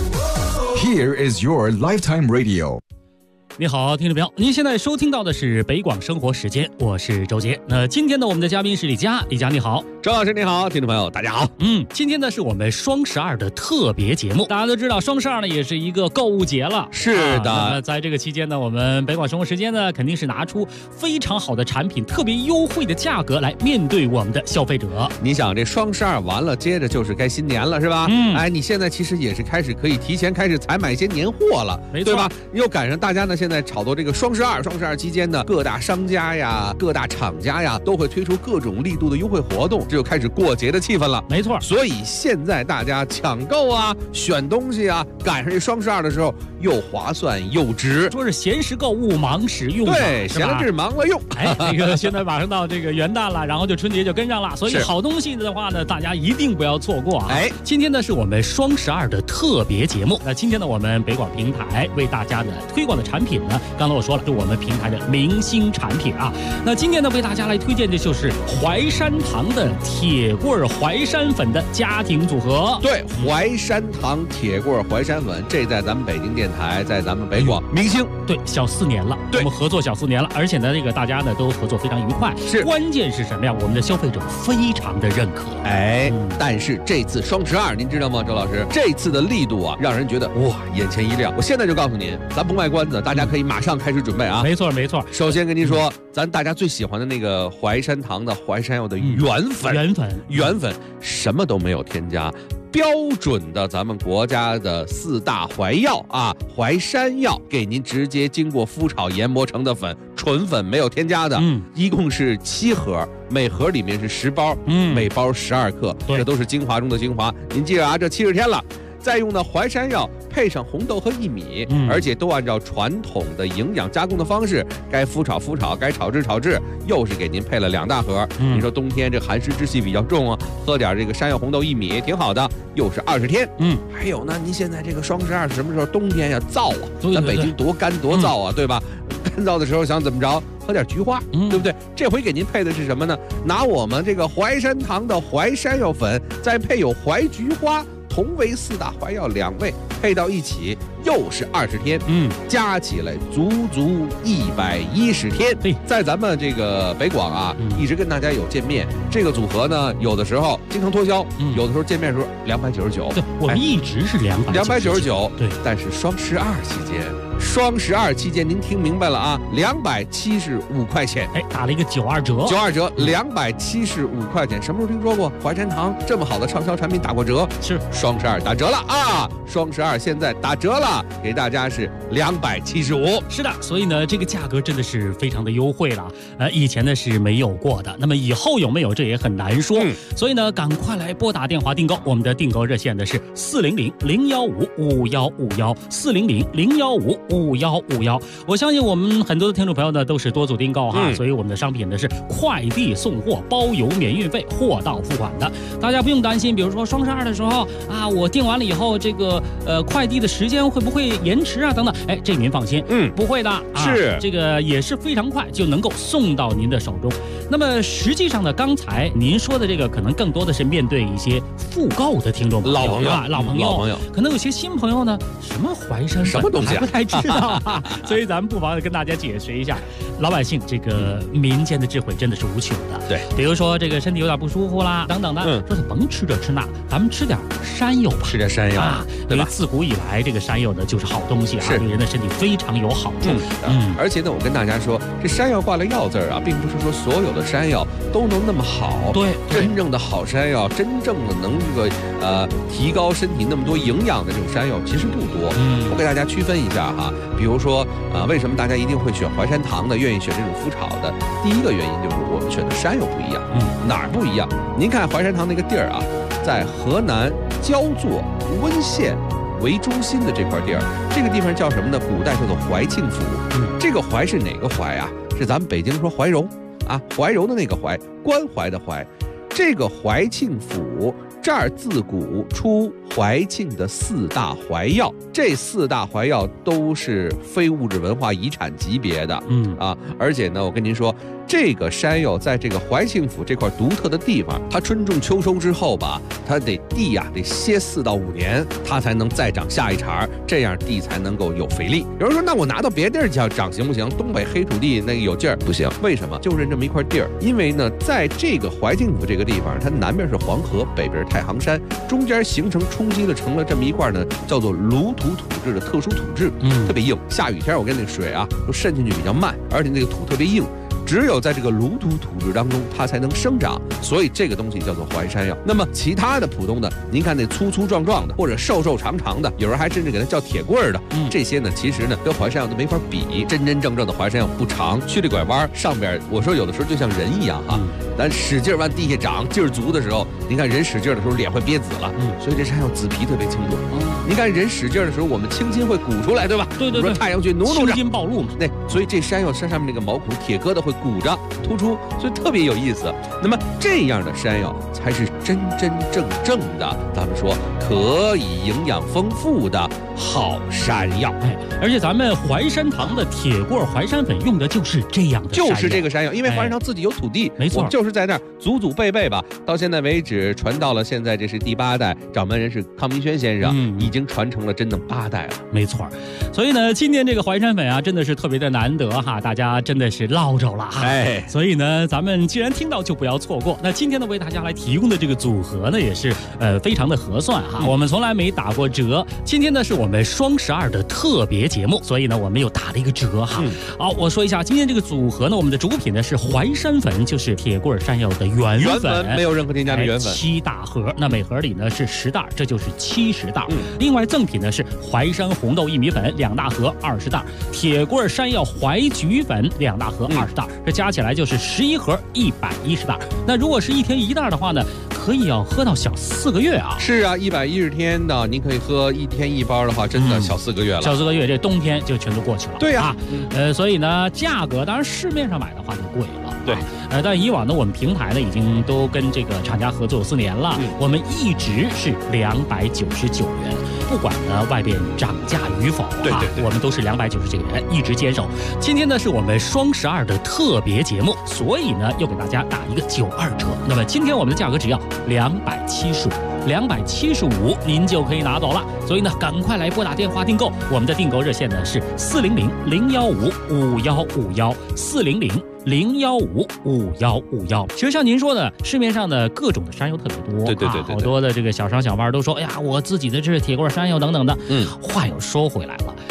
[SPEAKER 19] Here is your lifetime radio。
[SPEAKER 13] 你好，听众朋友，您现在收听到的是北广生活时间，我是周杰。那今天呢，我们的嘉宾是李佳，李佳你好，
[SPEAKER 14] 周老师你好，听众朋友大家好。
[SPEAKER 13] 今天呢是我们双12的特别节目，大家都知道双12呢也是一个购物节了，
[SPEAKER 14] 是的。
[SPEAKER 13] 那在这个期间呢，我们北广生活时间呢肯定是拿出非常好的产品，特别优惠的价格来面对我们的消费者。
[SPEAKER 14] 你想这双12完了，接着就是该新年了，是吧？哎，你现在其实也是开始可以提前开始采买一些年货了，
[SPEAKER 13] 没错，
[SPEAKER 14] 对吧？又赶上大家呢现在炒作这个双12期间呢，各大商家呀、各大厂家呀都会推出各种力度的优惠活动，这就开始过节的气氛了。
[SPEAKER 13] 没错，
[SPEAKER 14] 所以现在大家抢购啊、选东西啊，赶上这双12的时候又划算又值。
[SPEAKER 13] 说是闲时购物，忙时用，
[SPEAKER 14] 对，闲了治，忙了用。
[SPEAKER 13] 哎，这个现在马上到这个元旦了，然后就春节就跟上了，所以好东西的话呢，大家一定不要错过啊！
[SPEAKER 14] 哎，
[SPEAKER 13] 今天呢是我们双12的特别节目。那今天呢，我们北广平台为大家的推广的产品呢，刚才我说了，是我们平台的明星产品啊。那今天呢，为大家来推荐的就是淮山堂的铁棍淮山粉的家庭组合。
[SPEAKER 14] 对，淮山堂铁棍淮山粉，这在咱们北京电台，在咱们北广明星，
[SPEAKER 13] 对，小4年了，我们合作小4年了，而且呢，这个大家呢都合作非常愉快。
[SPEAKER 14] 是，
[SPEAKER 13] 关键是什么呀？我们的消费者非常的认可。
[SPEAKER 14] 哎，但是这次双12，您知道吗，周老师？这次的力度啊，让人觉得哇，眼前一亮。我现在就告诉您，咱不卖关子，大家可以马上开始准备啊。
[SPEAKER 13] 没错没错。
[SPEAKER 14] 首先跟您说，咱大家最喜欢的那个淮山堂的淮山药的原粉，什么都没有添加。标准的咱们国家的4大淮药啊，淮山药给您直接经过麸炒研磨成的粉，纯粉没有添加的，一共是7盒，每盒里面是10包，每包12克，这都是精华中的精华。您记着啊，这70天了。再用的淮山药配上红豆和薏米，而且都按照传统的营养加工的方式，该麸炒麸炒，该炒制炒制，又是给您配了2大盒。你说冬天这寒湿之气比较重啊，喝点这个山药红豆薏米挺好的，又是20天。还有呢，您现在这个双12是什么时候？冬天呀，燥啊，咱北京多干多燥啊，对吧？干燥的时候想怎么着？喝点菊花，对不对？这回给您配的是什么呢？拿我们这个淮山堂的淮山药粉，再配有淮菊花。同为4大淮药2味配到一起，又是20天，加起来足足110天。
[SPEAKER 13] 对，
[SPEAKER 14] 在咱们这个北广啊，一直跟大家有见面。这个组合呢，有的时候经常脱销，有的时候见面的时候299。
[SPEAKER 13] 对，我们一直是299。
[SPEAKER 14] 对，但是双12期间
[SPEAKER 12] 双12期间，您听明白了啊，275块钱，
[SPEAKER 13] 打了一个92折
[SPEAKER 12] ，92折，275块钱。什么时候听说过淮山堂这么好的畅销产品打过折？
[SPEAKER 13] 是
[SPEAKER 12] 双12打折了啊！双12现在打折了，给大家是275。
[SPEAKER 13] 是的，所以呢，这个价格真的是非常的优惠了。以前呢是没有过的，那么以后有没有这也很难说。所以呢，赶快来拨打电话订购，我们的订购热线呢是400-015-5151，400-015-5151。我相信我们很多的听众朋友呢都是多组订购哈，所以我们的商品呢是快递送货，包邮免运费，货到付款的，大家不用担心。比如说双12的时候啊，我订完了以后，这个快递的时间会不会延迟啊？等等，这您放心，不会的，
[SPEAKER 12] 是
[SPEAKER 13] 这个也是非常快就能够送到您的手中。那么实际上呢，刚才您说的这个可能更多的是面对一些复购的听众朋友，
[SPEAKER 12] 老朋友，
[SPEAKER 13] 可能有些新朋友呢，什么淮山
[SPEAKER 12] 什么东西
[SPEAKER 13] 还不太知道所以咱们不妨跟大家解释一下，老百姓这个民间的智慧真的是无穷的。
[SPEAKER 12] 对，
[SPEAKER 13] 比如说这个身体有点不舒服啦，等等的，说是甭吃这吃那，咱们吃点山药吧，
[SPEAKER 12] 吃点山药
[SPEAKER 13] 啊，对吧？自古以来，这个山药呢就是好东西啊，对人的身体非常有好处。
[SPEAKER 12] 而且呢，我跟大家说，这山药挂了药字啊，并不是说所有的山药都能那么好。
[SPEAKER 13] 对，
[SPEAKER 12] 真正的好山药，真正的能这个提高身体那么多营养的这种山药其实不多。我给大家区分一下哈，比如说为什么大家一定会选淮山堂的，愿意选这种麸炒的？第一个原因就是我们选的山药不一样。哪儿不一样？您看淮山堂那个地儿啊，在河南焦作温县为中心的这块地儿，这个地方叫什么呢？古代叫做怀庆府。这个怀是哪个怀啊？是咱们北京说怀柔啊，怀柔的那个怀，关怀的怀。这个怀庆府这儿自古出怀庆的4大怀药，这4大怀药都是非物质文化遗产级别的。而且呢，我跟您说，这个山药在这个怀庆府这块独特的地方，它春种秋收之后吧，它得地呀得歇4到5年，它才能再长下一茬，这样地才能够有肥力。有人说，那我拿到别地儿去长行不行？东北黑土地那个有劲儿不行？为什么？就是这么一块地儿，因为呢，在这个怀庆府这个地方，它南边是黄河，北边是太行山，中间形成冲击了成了这么一块呢，叫做鲁土土质的特殊土质，特别硬。下雨天我跟那水啊都渗进去比较慢，而且那个土特别硬。只有在这个鲁土土质当中，它才能生长，所以这个东西叫做淮山药。那么其他的普通的，您看那粗粗壮壮的，或者瘦瘦长长的，有人还甚至给它叫铁棍儿的，这些呢，其实呢跟淮山药都没法比。真真正正的淮山药不长，曲里拐弯，上边我说有的时候就像人一样哈，咱使劲往地下长，劲儿足的时候，您看人使劲的时候脸会憋紫了，所以这山药紫皮特别清脆。您看人使劲的时候，我们青筋会鼓出来，对吧？
[SPEAKER 13] 对，
[SPEAKER 12] 说太阳穴努着，
[SPEAKER 13] 青筋暴露嘛。
[SPEAKER 12] 对，所以这山药山上面那个毛孔铁疙瘩会鼓着突出，所以特别有意思。那么这样的山药才是真真正正的，咱们说可以营养丰富的好山药。
[SPEAKER 13] 而且咱们淮山堂的铁棍淮山粉用的就是这样的山药，
[SPEAKER 12] 就是这个山药，因为淮山堂自己有土地，
[SPEAKER 13] 没错，
[SPEAKER 12] 我们就是在那儿祖祖辈辈吧，到现在为止传到了现在，这是第8代，掌门人是康明轩先生，已经传承了真的8代了，
[SPEAKER 13] 没错。所以呢，今天这个淮山粉啊，真的是特别的难得哈，大家真的是捞着了哈。所以呢，咱们既然听到就不要错过。那今天呢，为大家来提供的这个组合呢，也是非常的合算哈，我们从来没打过折。今天呢，是我们双12的特别节目，所以呢，我们又打了一个折哈。好，我说一下今天这个组合呢，我们的主品呢是淮山粉，就是铁棍山药的原粉，
[SPEAKER 12] 没有任何添加的原粉
[SPEAKER 13] ，7大盒，那每盒里呢是10袋，这就是70袋。另外赠品呢是淮山红豆薏米粉2大盒20袋，铁棍山药淮菊粉2大盒20袋，这加起来就是11盒110袋。那如果是1天1袋的话呢，可以要喝到小4个月啊。
[SPEAKER 12] 是啊，110天的，您可以喝1天1包的话，真的小4个月了。
[SPEAKER 13] 小4个月，这冬天就全都过去了。
[SPEAKER 12] 对呀，
[SPEAKER 13] 所以呢，价格当然市面上买的话就贵了。
[SPEAKER 12] 对，
[SPEAKER 13] 但以往呢，我们平台呢已经都跟这个厂家合作有4年了，我们一直是299元，不管呢外边涨价与否，
[SPEAKER 12] 对，
[SPEAKER 13] 我们都是299元一直坚守。今天呢是我们双12的特别节目，所以呢又给大家打一个92折。那么今天我们的价格只要275，您就可以拿走了。所以呢，赶快来拨打电话订购，我们的订购热线呢是400-015-5151，400-015-5151。其实像您说的，市面上的各种的山药特别多，
[SPEAKER 12] 对，
[SPEAKER 13] 好多的这个小商小贩都说，哎呀，我自己的这是铁棍山药等等的。话又说回来了，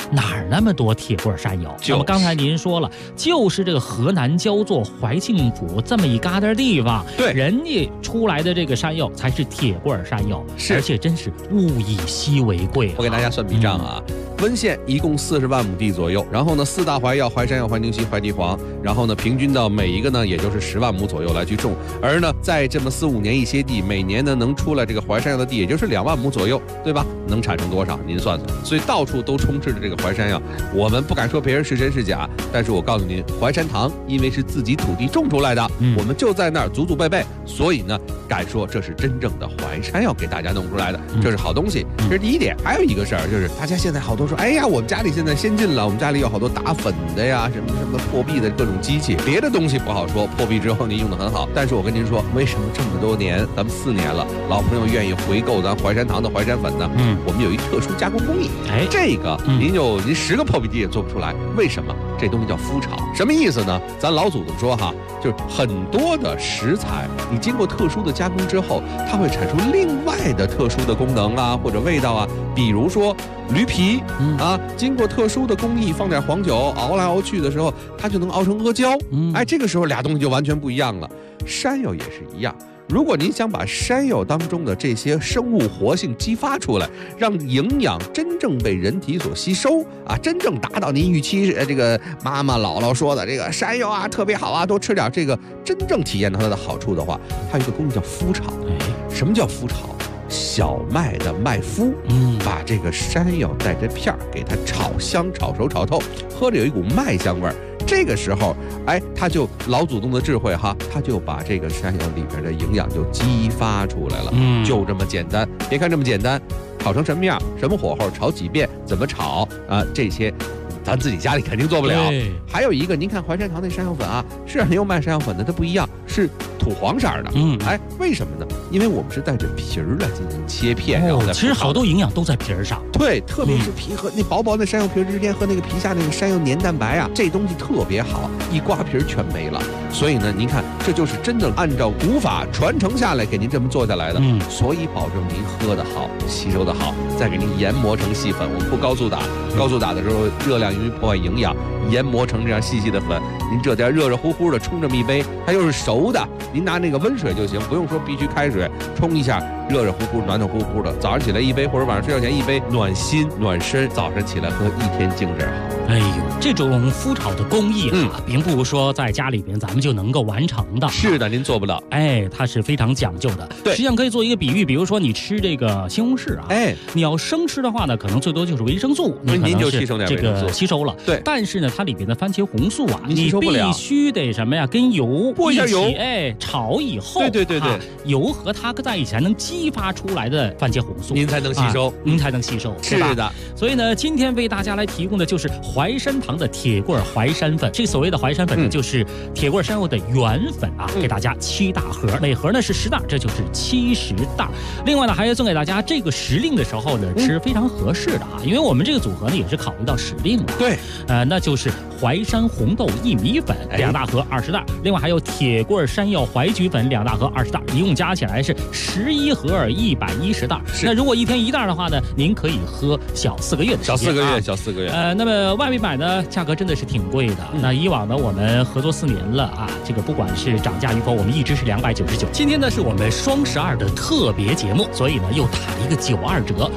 [SPEAKER 13] 哪儿那么多铁棍山药？那么刚才您说了，就是这个河南焦作怀庆府这么一疙瘩地方，
[SPEAKER 12] 对，
[SPEAKER 13] 人家出来的这个山药才是铁棍山药，而且真是物以稀为贵。
[SPEAKER 12] 我给大家算笔账啊。温县一共40万亩地左右，然后呢，4大怀药、怀山药、怀宁西、怀地黄，然后呢，平均到每一个呢，也就是10万亩左右来去种。而呢，在这么4、5年一些地，每年呢能出来这个怀山药的地，也就是2万亩左右，对吧？能产生多少？您算算。所以到处都充斥着这个怀山药。我们不敢说别人是真是假，但是我告诉您，怀山堂因为是自己土地种出来的，我们就在那儿祖祖辈辈，所以呢，敢说这是真正的怀山药给大家弄出来的，这是好东西。这是第一点。还有一个事儿就是，大家现在好多说，哎呀，我们家里现在先进了，我们家里有好多打粉的呀，什么破壁的各种机器，别的东西不好说，破壁之后您用的很好。但是我跟您说，为什么这么多年，咱们4年了，老朋友愿意回购咱怀山堂的怀山粉呢？我们有一特殊加工工艺，这个您10个破壁机也做不出来，为什么？这东西叫麸炒，什么意思呢？咱老祖宗说哈，就是很多的食材，你经过特殊的加工之后，它会产出另外的特殊的功能啊，或者味道啊。比如说驴皮经过特殊的工艺，放点黄酒熬来熬去的时候，它就能熬成阿胶。哎，这个时候俩东西就完全不一样了。山药也是一样。如果您想把山药当中的这些生物活性激发出来，让营养真正被人体所吸收啊，真正达到您预期这个妈妈姥姥说的这个山药啊特别好啊，多吃点这个，真正体验到它的好处的话，它有一个工艺叫麸炒。什么叫麸炒？小麦的麦麸，把这个山药带着片儿给它炒香、炒熟、炒透，喝着有一股麦香味儿。这个时候，哎，他就老祖宗的智慧哈，他就把这个山药里边的营养就激发出来了，就这么简单。别看这么简单，炒成什么样，什么火候，炒几遍，怎么炒啊，这些咱自己家里肯定做不了。还有一个，您看怀山堂那山药粉啊，市场有卖山药粉的，它不一样，是土黄色的。哎，为什么呢？因为我们是带着皮儿来进行切片，然后
[SPEAKER 13] 其实好多营养都在皮儿上。
[SPEAKER 12] 对，特别是皮和那薄薄的山药皮之间和那个皮下那个山药黏蛋白啊，这东西特别好，一刮皮儿全没了。所以呢，您看，这就是真的按照古法传承下来给您这么做下来的。所以保证您喝得好，吸收得好，再给您研磨成细粉。我们不高速打，高速打的时候热量容易破坏营养，研磨成这样细细的粉。您这点热热乎乎的冲这么一杯，它又是熟的，您拿那个温水就行，不用说必须开水冲一下，热热乎乎、暖暖乎乎的。早上起来一杯，或者晚上睡觉前一杯，暖心暖身。早上起来喝，一天精神好。
[SPEAKER 13] 哎呦，这种麸炒的工艺并不说在家里边咱们就能够完成的。
[SPEAKER 12] 是的，您做不到。
[SPEAKER 13] 哎，它是非常讲究的。
[SPEAKER 12] 对，
[SPEAKER 13] 实际上可以做一个比喻，比如说你吃这个西红柿啊，
[SPEAKER 12] 哎，
[SPEAKER 13] 你要生吃的话呢，可能最多就是维生素，
[SPEAKER 12] 您就吸收点
[SPEAKER 13] 这个吸收了。
[SPEAKER 12] 对，
[SPEAKER 13] 但是呢，它里边的番茄红素啊，
[SPEAKER 12] 你
[SPEAKER 13] 必须得什么呀？跟油
[SPEAKER 12] 过一下油，
[SPEAKER 13] 哎，炒以后，
[SPEAKER 12] 对，
[SPEAKER 13] 油和它在一起才能激发出来的番茄红素，
[SPEAKER 12] 您才能吸收，
[SPEAKER 13] 您才能吸收，
[SPEAKER 12] 是的。
[SPEAKER 13] 所以呢，今天为大家来提供的就是怀山堂的铁棍怀山粉。这所谓的怀山粉呢，就是铁棍山药的原粉啊，给大家7大盒，每盒呢是10袋，这就是70袋。另外呢，还要送给大家这个时令的时候呢，吃非常合适的啊，因为我们这个组合呢也是考虑到时令了。
[SPEAKER 12] 对，
[SPEAKER 13] 那就是淮山红豆薏米粉2大盒20袋，另外还有铁棍山药淮菊粉2大盒20袋，一共加起来是11盒110袋。那如果一天1袋的话呢，您可以喝小4个月的时间。
[SPEAKER 12] 小4个月。
[SPEAKER 13] 那么外面买呢，价格真的是挺贵的。那以往呢，我们合作4年了啊，这个不管是涨价与否，我们一直是299。今天呢是我们双12的特别节目，所以呢又打了一个92折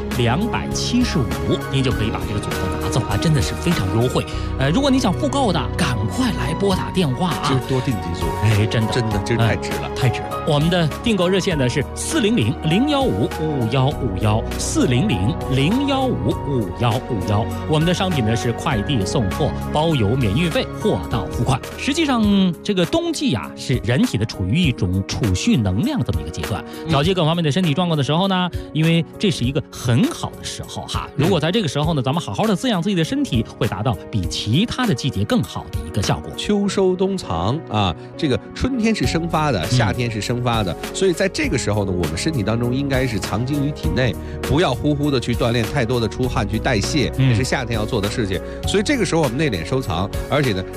[SPEAKER 13] ，275，您就可以把这个组合拿走啊，真的是非常优惠。如果你想复购的，赶快来拨打电话啊，
[SPEAKER 12] 多订几组。
[SPEAKER 13] 哎，真的，
[SPEAKER 12] 这太值了，
[SPEAKER 13] 太值了。我们的订购热线呢是400-015-5151，400-015-5151。我们的商品呢是快递送货，包邮免运费，货到付款。实际上，这个冬季啊，是人体的处于一种储蓄能量这么一个阶段，调节各方面的身体状况的时候呢，因为这是一个很好的时候哈。如果在这个时候呢，咱们好好的滋养自己的身体，会达到比其他的季节更好的一个效果。
[SPEAKER 12] 秋收冬藏啊，这个春天是生发的，夏天是生发的，所以在这个时候呢，我们身体当中应该是藏精于体内，不要呼呼的去锻炼，太多的出汗去代谢，这是夏天要做的事情。所以这个时候我们内敛收藏，而且呢，山药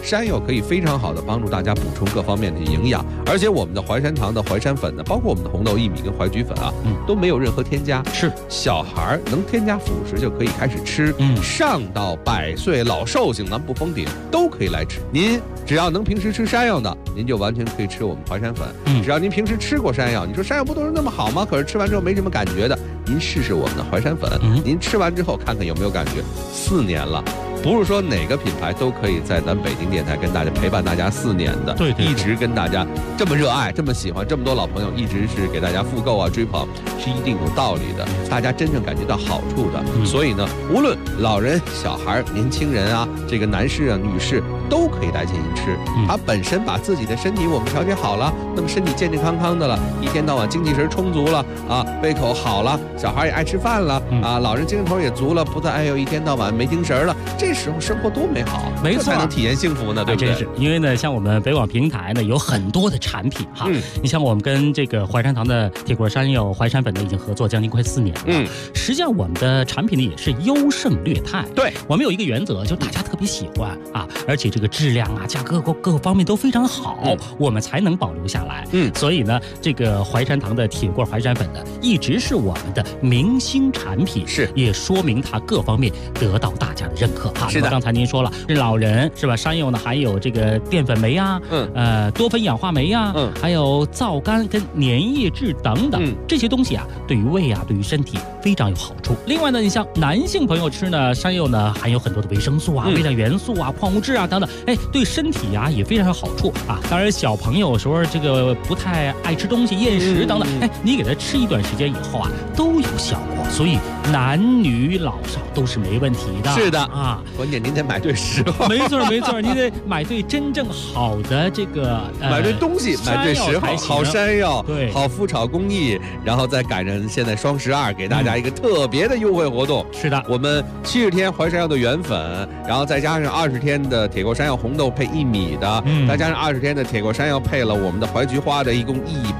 [SPEAKER 14] 可以非常好的帮助大家补充各方面的营养。而且我们的淮山堂的淮山粉呢，包括我们的红豆薏米跟淮菊粉啊，都没有任何添加，
[SPEAKER 13] 是
[SPEAKER 14] 小孩能添加辅食就可以开始吃，上到100岁老寿星，咱们不封顶都可以来吃。您只要能平时吃山药的，您就完全可以吃我们淮山粉。只要您平时吃过山药，你说山药不都是那么好吗？可是吃完之后没什么感觉的，您试试我们的淮山粉，您吃完之后看看有没有感觉。4年了。不是说哪个品牌都可以在咱北京电台跟大家陪伴大家4年的，
[SPEAKER 13] 对，
[SPEAKER 14] 一直跟大家这么热爱、这么喜欢，这么多老朋友一直是给大家复购啊、追捧，是一定有道理的，大家真正感觉到好处的。所以呢，无论老人、小孩、年轻人啊，这个男士啊、女士都可以来进行吃。他本身把自己的身体我们调节好了，那么身体健健康康的了，一天到晚精气神充足了啊，胃口好了，小孩也爱吃饭了啊，老人精神头也足了，不再一天到晚没精神了，这时候生活多美好，
[SPEAKER 13] 没错，
[SPEAKER 14] 才能体验幸福呢，对不对？
[SPEAKER 13] 真是，因为呢，像我们北广平台呢，有很多的产品哈。你像我们跟这个淮山堂的铁锅山药、淮山粉呢，已经合作将近快4年了。实际上我们的产品呢也是优胜劣汰。
[SPEAKER 14] 对，
[SPEAKER 13] 我们有一个原则，就是大家特别喜欢啊，而且这个质量啊、价格各个方面都非常好，我们才能保留下来。所以呢，这个淮山堂的铁锅淮山粉呢，一直是我们的明星产品，
[SPEAKER 14] 是，
[SPEAKER 13] 也说明它各方面得到大家的认可哈。
[SPEAKER 14] 是的。
[SPEAKER 13] 刚才您说了，是老人是吧？山药呢含有这个淀粉酶啊，多酚氧化酶啊，还有皂苷跟粘液质等等，这些东西啊，对于胃啊，对于身体非常有好处。另外呢，你像男性朋友吃呢，山药呢含有很多的维生素啊、微量元素啊、矿物质啊等等，对身体啊也非常有好处啊。当然，小朋友有时候这个不太爱吃东西、厌食等等，你给他吃一段时间以后啊，都有效果。所以男女老少都是没问题的。
[SPEAKER 14] 是的
[SPEAKER 13] 啊，
[SPEAKER 14] 关键您得买对时候。
[SPEAKER 13] 没错，你得买对真正好的这个
[SPEAKER 14] 买对东西，买对时候，好山药，
[SPEAKER 13] 对，
[SPEAKER 14] 好麸炒工艺，然后再赶上现在双12，给大家一个特别的优惠活动。
[SPEAKER 13] 是的，
[SPEAKER 14] 我们70天淮山药的原粉，然后再加上20天的铁锅山药红豆配1米的，再加上20天的铁锅山药配了我们的淮菊花的，一共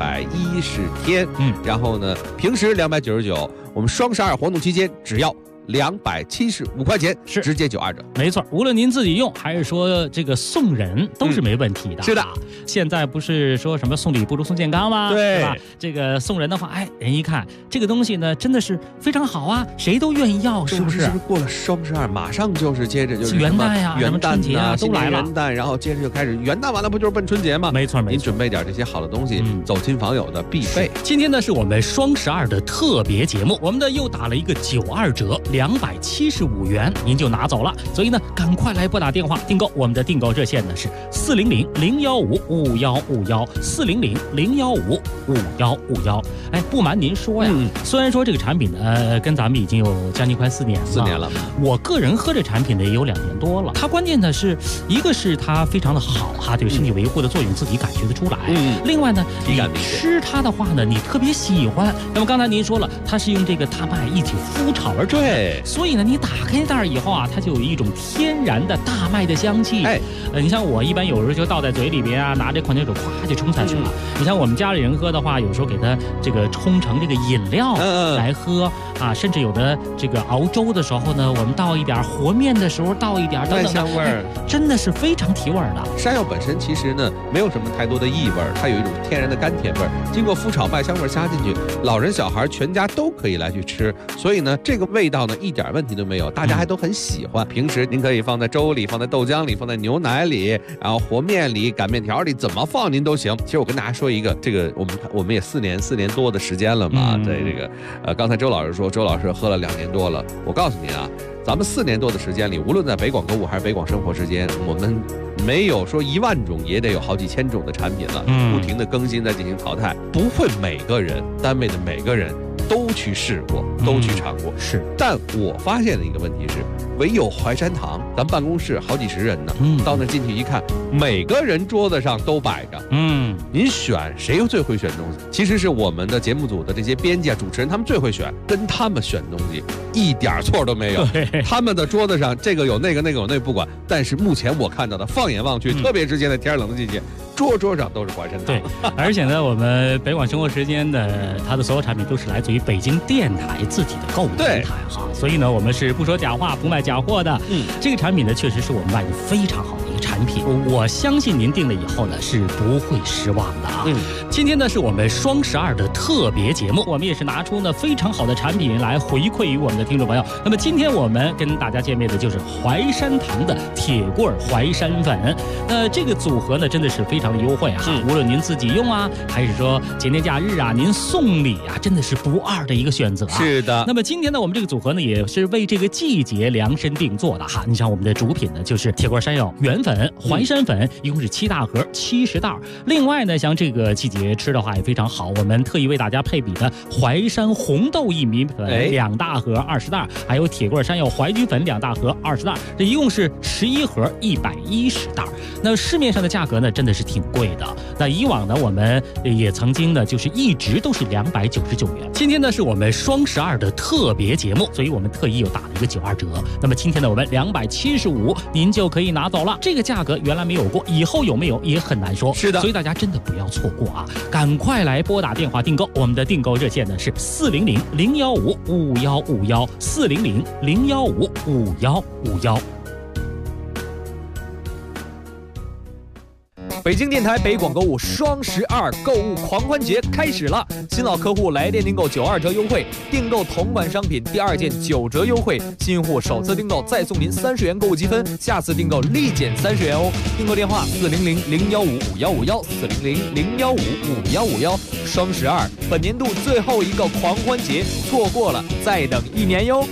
[SPEAKER 14] 110天。然后呢，平时299，我们双12活动期间只要275块钱，
[SPEAKER 13] 是
[SPEAKER 14] 直接92折。
[SPEAKER 13] 没错，无论您自己用还是说这个送人，都是没问题的。
[SPEAKER 14] 是的，
[SPEAKER 13] 现在不是说什么送礼不如送健康吗？
[SPEAKER 14] 对，
[SPEAKER 13] 是吧？这个送人的话，人一看这个东西呢，真的是非常好啊，谁都愿意要，是不是？
[SPEAKER 14] 是不是过了双12，马上就是接着就是
[SPEAKER 13] 元旦呀、
[SPEAKER 14] 元旦
[SPEAKER 13] 节啊都来了，
[SPEAKER 14] 元旦，然后接着就开始元旦完了，不就是奔春节吗？
[SPEAKER 13] 没错。
[SPEAKER 14] 您准备点这些好的东西，走亲访友的必备。
[SPEAKER 13] 今天呢是我们双12的特别节目，我们的又打了一个92折。275元您就拿走了，所以呢，赶快来拨打电话订购。我们的订购热线呢是400-015-5151，400-015-5151。不瞒您说呀，虽然说这个产品呢跟咱们已经有将近快4年了，我个人喝这产品呢也有2年多了。它关键的是，一个是它非常的好哈，对身体维护的作用自己感觉得出来。另外呢，你吃它的话呢，你特别喜欢。那么刚才您说了，它是用这个大麦一起麸炒而成，
[SPEAKER 14] 对，
[SPEAKER 13] 所以呢，你打开袋以后啊，它就有一种天然的大麦的香气。你像我一般有时候就倒在嘴里边啊，拿着矿泉水咵就冲下去了。你像我们家里人喝的话，有时候给它这个冲成这个饮料来喝啊，甚至有的这个熬粥的时候呢，我们倒一点，和面的时候倒一点，等等，
[SPEAKER 14] 香味儿，
[SPEAKER 13] 真的是非常提味的。
[SPEAKER 14] 山药本身其实呢没有什么太多的异味，它有一种天然的甘甜味，经过麸炒麦香味加进去，老人小孩全家都可以来去吃。所以呢，这个味道呢一点问题都没有，大家还都很喜欢。平时您可以放在粥里，放在豆浆里，放在牛奶里，然后和面里、擀面条里，怎么放您都行。其实我跟大家说一个，这个我们也4年多的时间了嘛。对这个刚才周老师说，周老师喝了2年多了。我告诉您啊，咱们4年多的时间里，无论在北广购物还是北广生活之间，我们没有说1万种，也得有好几千种的产品了，不停的更新，在进行淘汰。不会每个人单位的每个人都去试过，都去尝过，
[SPEAKER 13] 是。
[SPEAKER 14] 但我发现的一个问题是，唯有淮山堂，咱办公室好几十人呢，到那进去一看，每个人桌子上都摆着，您选谁最会选东西？其实是我们的节目组的这些编辑啊、主持人，他们最会选，跟他们选东西一点错都没有。他们的桌子上这个有那个，那个有那个不管，但是目前我看到的，放眼望去，特别是现在天冷的季节，桌上都是淮山堂。
[SPEAKER 13] 对，而且呢，我们北广生活时间的它的所有产品都是来自于北京电台自己的购物平台哈，所以呢，我们是不说假话，不卖假货的。这个产品呢，确实是我们卖的非常好的一个的产品，我相信您订了以后呢是不会失望的啊。今天呢是我们双12的特别节目，我们也是拿出呢非常好的产品来回馈于我们的听众朋友。那么今天我们跟大家见面的就是淮山堂的铁棍淮山粉，这个组合呢真的是非常的优惠啊，无论您自己用啊，还是说节年假日啊，您送礼啊，真的是不二的一个选择啊。
[SPEAKER 14] 是的。
[SPEAKER 13] 那么今天呢，我们这个组合呢也是为这个季节量身定做的哈。你像我们的主品呢，就是铁棍山药原粉、淮山粉，一共是7大盒70袋。另外呢，像这个季节吃的话也非常好，我们特意为大家配比的淮山红豆薏米粉2大盒20袋，还有铁棍山药淮菊粉2大盒20袋，这一共是11盒110袋。那市面上的价格呢，真的是挺贵的。那以往呢，我们也曾经呢，就是一直都是299元。今天呢，是我们双12的特别节目，所以我们特意又打了一个92折。那么今天呢，我们275，您就可以拿走了。这个价格原来没有过，以后有没有也很难说。
[SPEAKER 14] 是的，
[SPEAKER 13] 所以大家真的不要错过啊！赶快来拨打电话订购，我们的订购热线呢是400-015-5151，400-015-5151。
[SPEAKER 11] 北京电台北广购物双12购物狂欢节开始了，新老客户来电订购92折优惠，订购同款商品第2件9折优惠，新户首次订购再送您30元购物积分，下次订购立减30元哦。订购电话400-015-5151，400-015-5151。双12本年度最后一个狂欢节，错过了再等1年哟。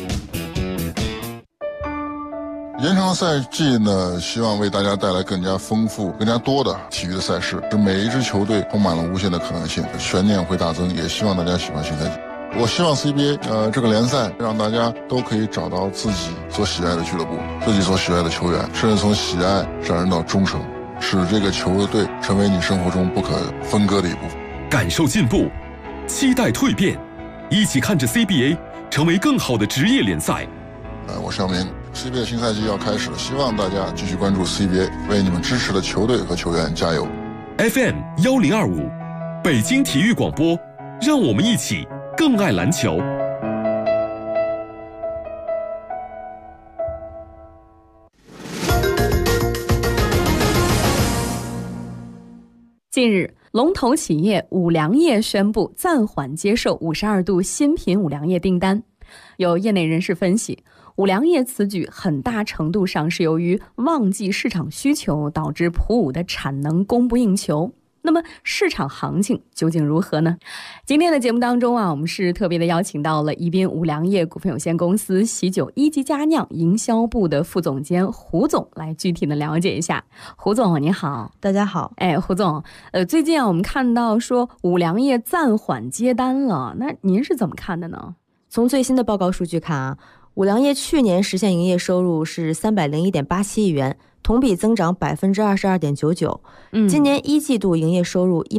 [SPEAKER 17] 延长赛季呢，希望为大家带来更加丰富、更加多的体育的赛事，使每一支球队充满了无限的可能性，悬念会大增。也希望大家喜欢新赛季。我希望 CBA 这个联赛让大家都可以找到自己所喜爱的俱乐部，自己所喜爱的球员，甚至从喜爱上升到忠诚，使这个球队成为你生活中不可分割的一部分。
[SPEAKER 1] 感受进步，期待蜕变，一起看着 CBA 成为更好的职业联赛。
[SPEAKER 17] 我是姚明。CBA 新赛季要开始了，希望大家继续关注 CBA， 为你们支持的球队和球员加油。
[SPEAKER 1] FM 1025，北京体育广播，让我们一起更爱篮球。
[SPEAKER 18] 近日，龙头企业五粮液宣布暂缓接受52度新品五粮液订单。有业内人士分析，五粮液此举很大程度上是由于旺季市场需求导致普五的产能供不应求。那么市场行情究竟如何呢？今天的节目当中我们是特别的邀请到了宜宾五粮液股份有限公司喜酒一级佳酿营销部的副总监胡总来具体的了解一下。胡总你好。
[SPEAKER 20] 大家好。
[SPEAKER 18] 胡总，最近我们看到说五粮液暂缓接单了，那您是怎么看的呢？
[SPEAKER 20] 从最新的报告数据看五粮液去年实现营业收入是301.87亿元，同比增长22.99%。今年一季度营业收入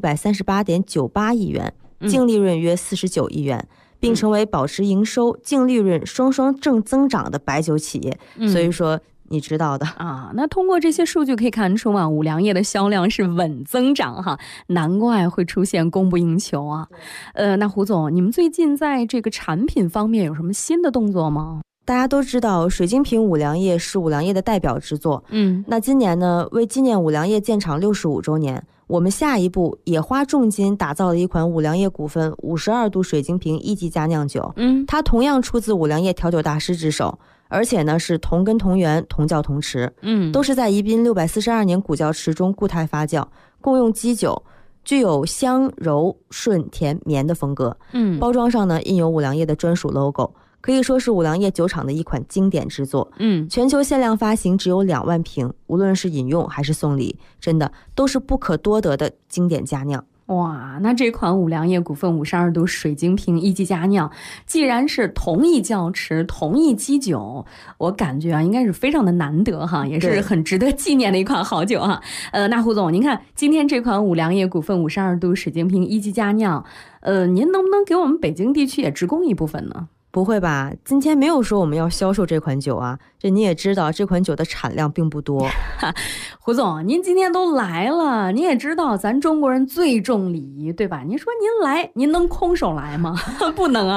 [SPEAKER 20] 138.98亿元，净利润约49亿元，并成为保持营收、净利润双双正增长的白酒企业。所以说你知道的
[SPEAKER 18] 啊。那通过这些数据可以看出五粮液的销量是稳增长哈，难怪会出现供不应求啊。那胡总，你们最近在这个产品方面有什么新的动作吗？
[SPEAKER 20] 大家都知道水晶瓶五粮液是五粮液的代表之作。那今年呢，为纪念五粮液建厂65周年，我们下一步也花重金打造了一款五粮液股份52度水晶瓶一级佳酿酒。它同样出自五粮液调酒大师之手，而且呢是同根同源同窖同池，都是在宜宾642年古窖池中固态发酵，共用基酒，具有香柔顺甜绵的风格。包装上呢印有五粮液的专属 logo， 可以说是五粮液酒厂的一款经典之作。全球限量发行只有2万瓶，无论是饮用还是送礼，真的都是不可多得的经典佳酿。
[SPEAKER 18] 哇，那这款五粮液股份52度水晶瓶一级佳酿，既然是同一窖池同一基酒，我感觉应该是非常的难得哈，也是很值得纪念的一款好酒哈。那胡总，您看今天这款五粮液股份52度水晶瓶一级佳酿，您能不能给我们北京地区也直供一部分呢？
[SPEAKER 20] 不会吧，今天没有说我们要销售这款酒啊，这你也知道这款酒的产量并不多。
[SPEAKER 18] 胡总，您今天都来了，您也知道咱中国人最重礼仪，对吧？您说您来，您能空手来吗？不能啊。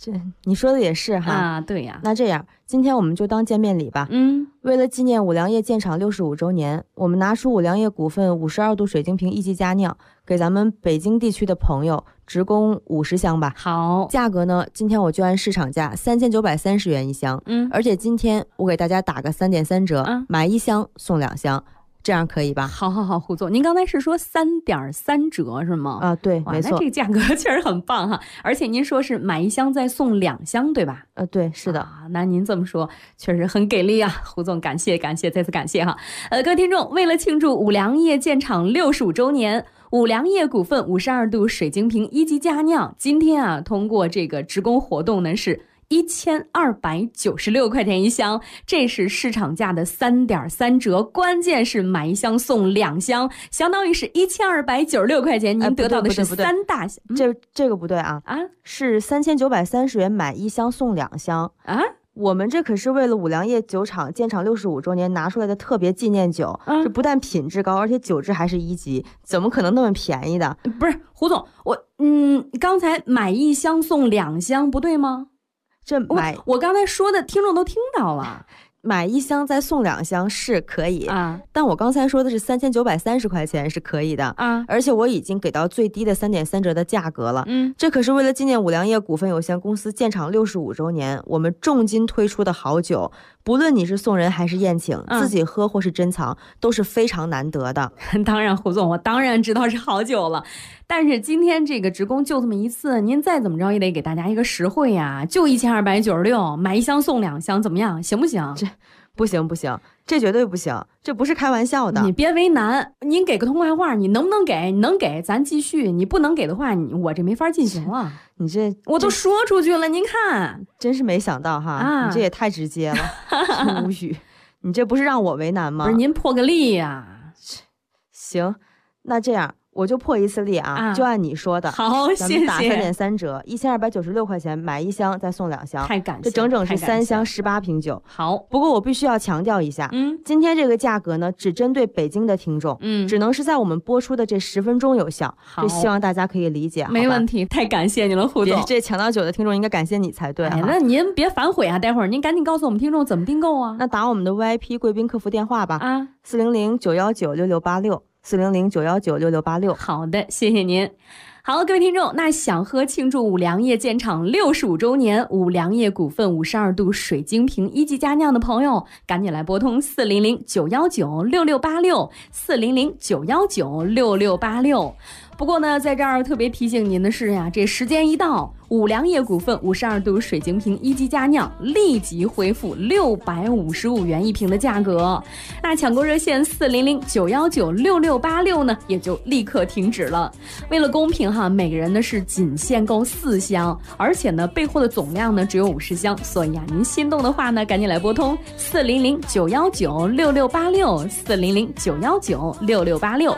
[SPEAKER 20] 这你说的也是哈
[SPEAKER 18] 啊，对呀。
[SPEAKER 20] 那这样，今天我们就当见面礼吧。为了纪念五粮液建厂65周年，我们拿出五粮液股份52度水晶瓶一级佳酿，给咱们北京地区的朋友直供50箱吧。
[SPEAKER 18] 好，
[SPEAKER 20] 价格呢，今天我就按市场价3930元一箱。而且今天我给大家打个3.3折，买1箱送2箱。这样可以吧？
[SPEAKER 18] 好，胡总，您刚才是说3.3折是吗？
[SPEAKER 20] 啊，对，没错。
[SPEAKER 18] 那这个价格确实很棒哈，而且您说是买1箱再送2箱，对吧？
[SPEAKER 20] 对，是的。
[SPEAKER 18] 那您这么说确实很给力啊，胡总，感谢，再次感谢哈。各位听众，为了庆祝五粮液建厂65周年，五粮液股份52度水晶瓶一级佳酿，今天啊，通过这个直供活动呢是1296块钱一箱，这是市场价的3.3折，关键是买1箱送2箱，相当于是1296块钱，您得到的是3大箱。
[SPEAKER 20] 这个不对啊，是3930元买1箱送2箱啊。我们这可是为了五粮液酒厂建厂65周年拿出来的特别纪念酒，这不但品质高，而且酒质还是1级，怎么可能那么便宜的？
[SPEAKER 18] 不是胡总，刚才买1箱送2箱不对吗？我刚才说的听众都听到了，
[SPEAKER 20] 买1箱再送2箱是可以啊，但我刚才说的是3930块钱是可以的啊，而且我已经给到最低的3.3折的价格了。这可是为了纪念五粮液股份有限公司建厂65周年，我们重金推出的好酒，不论你是送人还是宴请，自己喝或是珍藏，都是非常难得的。
[SPEAKER 18] 当然，胡总，我当然知道是好酒了。但是今天这个直供就这么一次，您再怎么着也得给大家一个实惠呀，就1296，买1箱送2箱，怎么样？行不行？
[SPEAKER 20] 这不行，这绝对不行，这不是开玩笑的。
[SPEAKER 18] 你别为难，您给个通快话，你能不能给？你能给咱继续，你不能给的话，我这没法进行了。
[SPEAKER 20] 你这
[SPEAKER 18] 我都说出去了，您看，
[SPEAKER 20] 真是没想到哈，你这也太直接了，无语。你这不是让我为难吗？
[SPEAKER 18] 不是，您破个例呀。
[SPEAKER 20] 行，那这样。我就破一次例啊，就按你说的。
[SPEAKER 18] 好，谢谢。
[SPEAKER 20] 咱们打3.3折，1296块钱买1箱再送2箱，
[SPEAKER 18] 太感谢，
[SPEAKER 20] 这整整是3箱18瓶酒。
[SPEAKER 18] 好，
[SPEAKER 20] 不过我必须要强调一下，今天这个价格呢，只针对北京的听众，只能是在我们播出的这10分钟有效。这希望大家可以理解。
[SPEAKER 18] 没问题，太感谢你了，胡总。
[SPEAKER 20] 这抢到酒的听众应该感谢你才对。
[SPEAKER 18] 那您别反悔啊，待会儿您赶紧告诉我们听众怎么订购啊。
[SPEAKER 20] 那打我们的 VIP 贵宾客服电话吧，400-919-6686，400-919-6686。
[SPEAKER 18] 好的，谢谢您。好，各位听众，那想喝庆祝五粮液建厂65周年五粮液股份52度水晶瓶一级佳酿的朋友，赶紧来拨通400-919-6686，400-919-6686。不过呢，在这儿特别提醒您的是呀，这时间一到，五粮液股份52度水晶瓶一级佳酿立即恢复655元一瓶的价格。那抢购热线400-919-6686呢，也就立刻停止了。为了公平哈，每个人呢是仅限购4箱，而且呢备货的总量呢只有50箱，所以啊，您心动的话呢，赶紧来拨通400-919-6686，400-919-6686。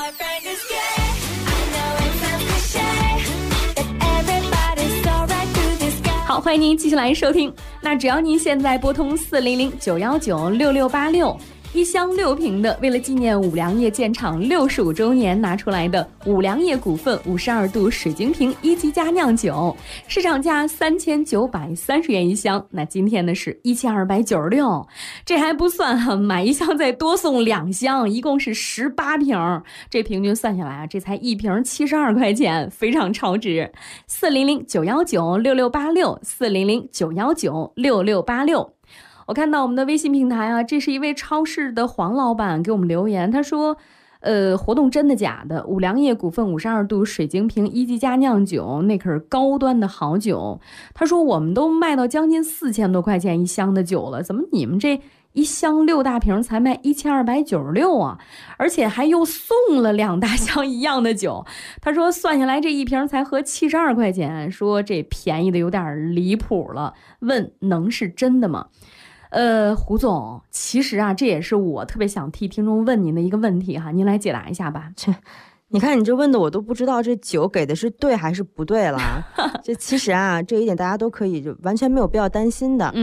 [SPEAKER 18] 好，欢迎您继续来收听。那只要您现在拨通400-919-6686，一箱6瓶的，为了纪念五粮液建厂65周年拿出来的五粮液股份52度水晶瓶一级佳酿酒，市场价3930元一箱，那今天呢是1296，这还不算哈，买1箱再多送2箱，一共是18瓶，这平均算下来啊，这才1瓶72块钱，非常超值。400-919-6686，400-919-6686。我看到我们的微信平台啊，这是一位超市的黄老板给我们留言，他说活动真的假的？五粮液股份52度水晶瓶一级佳酿酒，那可是高端的好酒。他说我们都卖到将近4000多块钱一箱的酒了，怎么你们这一箱6大瓶才卖1296啊？而且还又送了2大箱一样的酒。他说算下来这一瓶才合72块钱，说这便宜的有点离谱了，问能是真的吗？胡总，其实啊，这也是我特别想替听众问您的一个问题哈，您来解答一下吧。
[SPEAKER 20] 你看你这问的我都不知道这酒给的是对还是不对了。这其实啊，这一点大家都可以就完全没有必要担心的。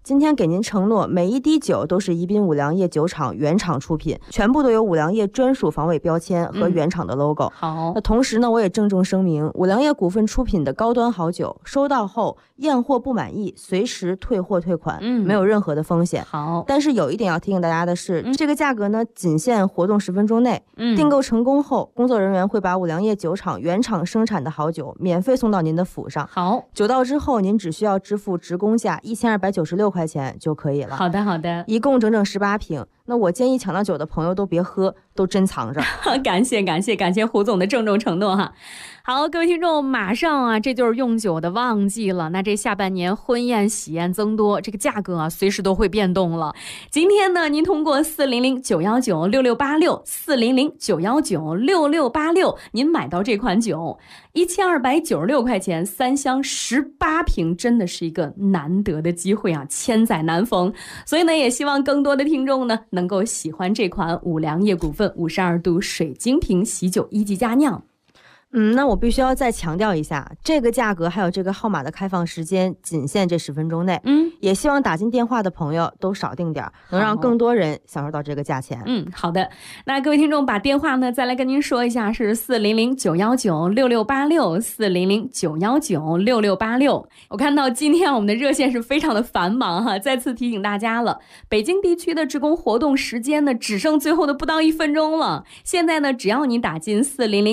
[SPEAKER 20] 今天给您承诺，每一滴酒都是宜宾五粮液酒厂原厂出品，全部都有五粮液专属防伪标签和原厂的 logo。
[SPEAKER 18] 好，
[SPEAKER 20] 那同时呢，我也郑重声明，五粮液股份出品的高端好酒，收到后验货不满意，随时退货退款，没有任何的风险。
[SPEAKER 18] 好，
[SPEAKER 20] 但是有一点要提醒大家的是，这个价格呢，仅限活动10分钟内。订购成功后，工作人员会把五粮液酒厂原厂生产的好酒免费送到您的府上。
[SPEAKER 18] 好，
[SPEAKER 20] 酒到之后，您只需要支付职工价1296块钱就可以了。
[SPEAKER 18] 好的，好的，
[SPEAKER 20] 一共整整18瓶。那我建议抢到酒的朋友都别喝，都珍藏着。
[SPEAKER 18] 感谢胡总的郑重承诺哈。好，各位听众，马上啊，这就是用酒的旺季了。那这下半年婚宴喜宴增多，这个价格啊，随时都会变动了。今天呢，您通过400-919-6686，400-919-6686，您买到这款酒，1296块钱，3箱18瓶，真的是一个难得的机会啊，千载难逢。所以呢，也希望更多的听众呢，能够喜欢这款五粮液股份52度水晶瓶喜酒1级佳酿。
[SPEAKER 20] 那我必须要再强调一下，这个价格还有这个号码的开放时间仅限这10分钟内。也希望打进电话的朋友都少订点，能让更多人享受到这个价钱。
[SPEAKER 18] 好的。那各位听众，把电话呢再来跟您说一下，是400-919-6686，400-919-6686。我看到今天我们的热线是非常的繁忙哈，再次提醒大家了，北京地区的职工活动时间呢只剩最后的不到1分钟了。现在呢，只要你打进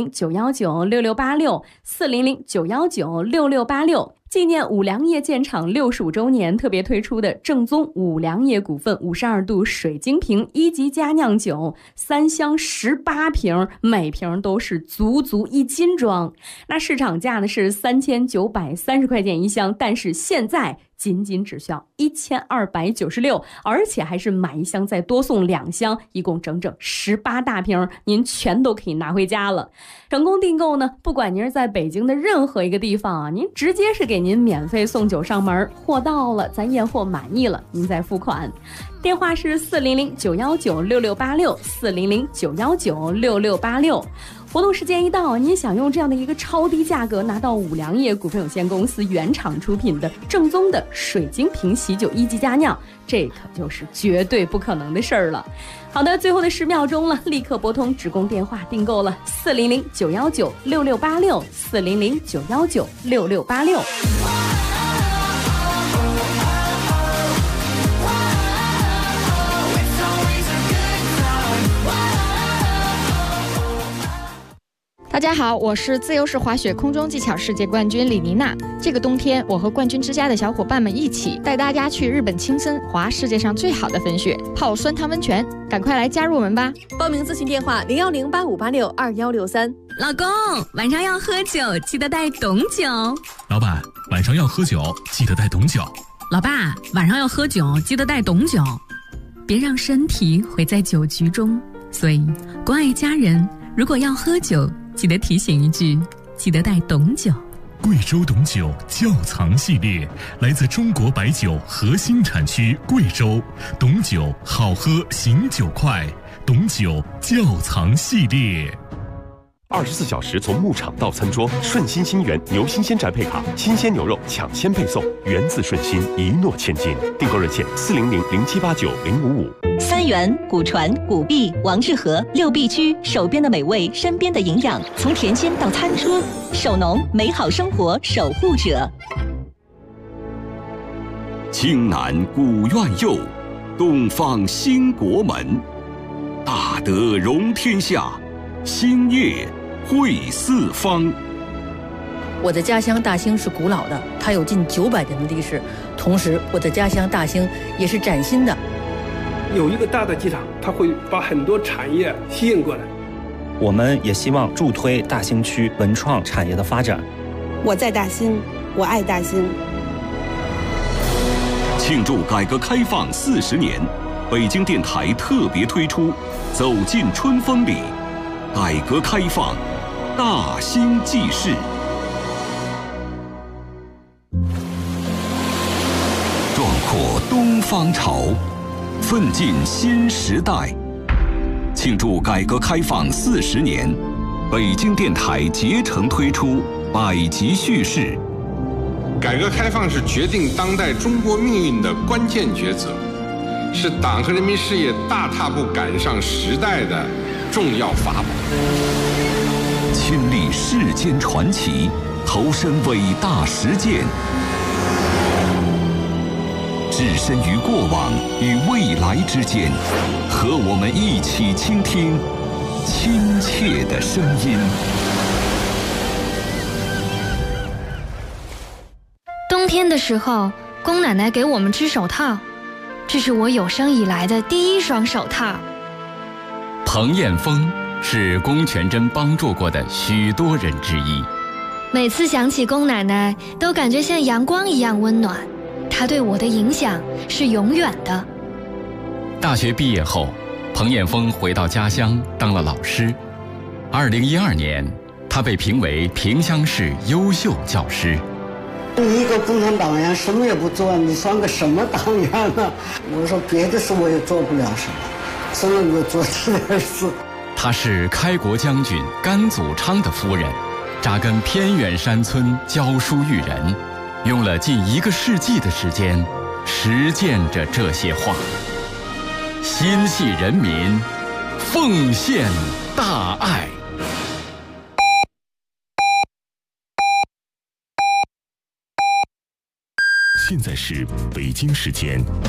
[SPEAKER 18] 400-919-6686，400-919-6686，纪念五粮液建厂65周年特别推出的正宗五粮液股份52度水晶瓶1级佳酿酒，3箱18瓶，每瓶都是足1斤装。那市场价呢是3930块钱一箱，但是现在仅只需要1296，而且还是买一箱再多送2箱，一共整整18大瓶，您全都可以拿回家了。成功订购呢，不管您是在北京的任何一个地方啊，您直接是给您免费送酒上门，货到了咱验货满意了，您再付款。电话是400-919-6686，400-919-6686。活动时间一到，您想用这样的一个超低价格拿到五粮液股份有限公司原厂出品的正宗的水晶瓶喜酒1级佳酿，这可就是绝对不可能的事儿了。好的，最后的10秒钟了，立刻拨通职工电话订购了400-919-6686， 400-919-6686。
[SPEAKER 21] 大家好，我是自由式滑雪空中技巧世界冠军李妮娜。这个冬天，我和冠军之家的小伙伴们一起带大家去日本青森滑世界上最好的粉雪，泡酸汤温泉，赶快来加入我们吧！
[SPEAKER 5] 报名咨询电话01085862163。
[SPEAKER 22] 老公，晚上要喝酒，记得带懂酒。
[SPEAKER 1] 老板，晚上要喝酒，记得带懂酒。
[SPEAKER 22] 老爸，晚上要喝酒，记得带懂酒。别让身体毁在酒局中。所以，关爱家人，如果要喝酒，记得提醒一句，记得带懂酒。
[SPEAKER 1] 贵州懂酒窖藏系列，来自中国白酒核心产区贵州，懂酒好喝，醒酒快，懂酒窖藏系列。
[SPEAKER 3] 24小时从牧场到餐桌，顺心新源牛新鲜宅配卡，新鲜牛肉抢先配送，源自顺心，一诺千金。订购热线400-0789-055。
[SPEAKER 6] 三元、古传、古币、王致和6必居，手边的美味，身边的营养，从甜心到餐桌，手农美好生活守护者。
[SPEAKER 23] 青南古院右，东方兴国门，大德容天下，兴业惠四方。
[SPEAKER 24] 我的家乡大兴是古老的，它有近900年的历史。同时，我的家乡大兴也是崭新的。
[SPEAKER 25] 有一个大的机场，它会把很多产业吸引过来。
[SPEAKER 26] 我们也希望助推大兴区文创产业的发展。
[SPEAKER 27] 我在大兴，我爱大兴。
[SPEAKER 23] 庆祝改革开放40年，北京电台特别推出《走进春风里》，改革开放大兴纪事。壮阔东方潮，奋进新时代。庆祝改革开放40年，北京电台竭诚推出百集叙事，
[SPEAKER 2] 改革开放是决定当代中国命运的关键抉择，是党和人民事业大踏步赶上时代的重要法宝。
[SPEAKER 23] 亲历世间传奇，投身伟大实践，置身于过往与未来之间，和我们一起倾听亲切的声音。
[SPEAKER 4] 冬天的时候，宫奶奶给我们织手套，这是我有生以来的第一双手套。
[SPEAKER 15] 彭艳峰是龚全珍帮助过的许多人之一。
[SPEAKER 4] 每次想起龚奶奶，都感觉像阳光一样温暖。她对我的影响是永远的。
[SPEAKER 15] 大学毕业后，彭艳峰回到家乡当了老师。2012年，他被评为萍乡市优秀教师。
[SPEAKER 7] 你一个共产党员什么也不做，你算个什么党员呢？我说别的事我也做不了什么，只能够做这点事。
[SPEAKER 15] 她是开国将军甘祖昌的夫人，扎根偏远山村教书育人，用了近1个世纪的时间实践着这些话。心系人民，奉献大爱。
[SPEAKER 1] 现在是北京时间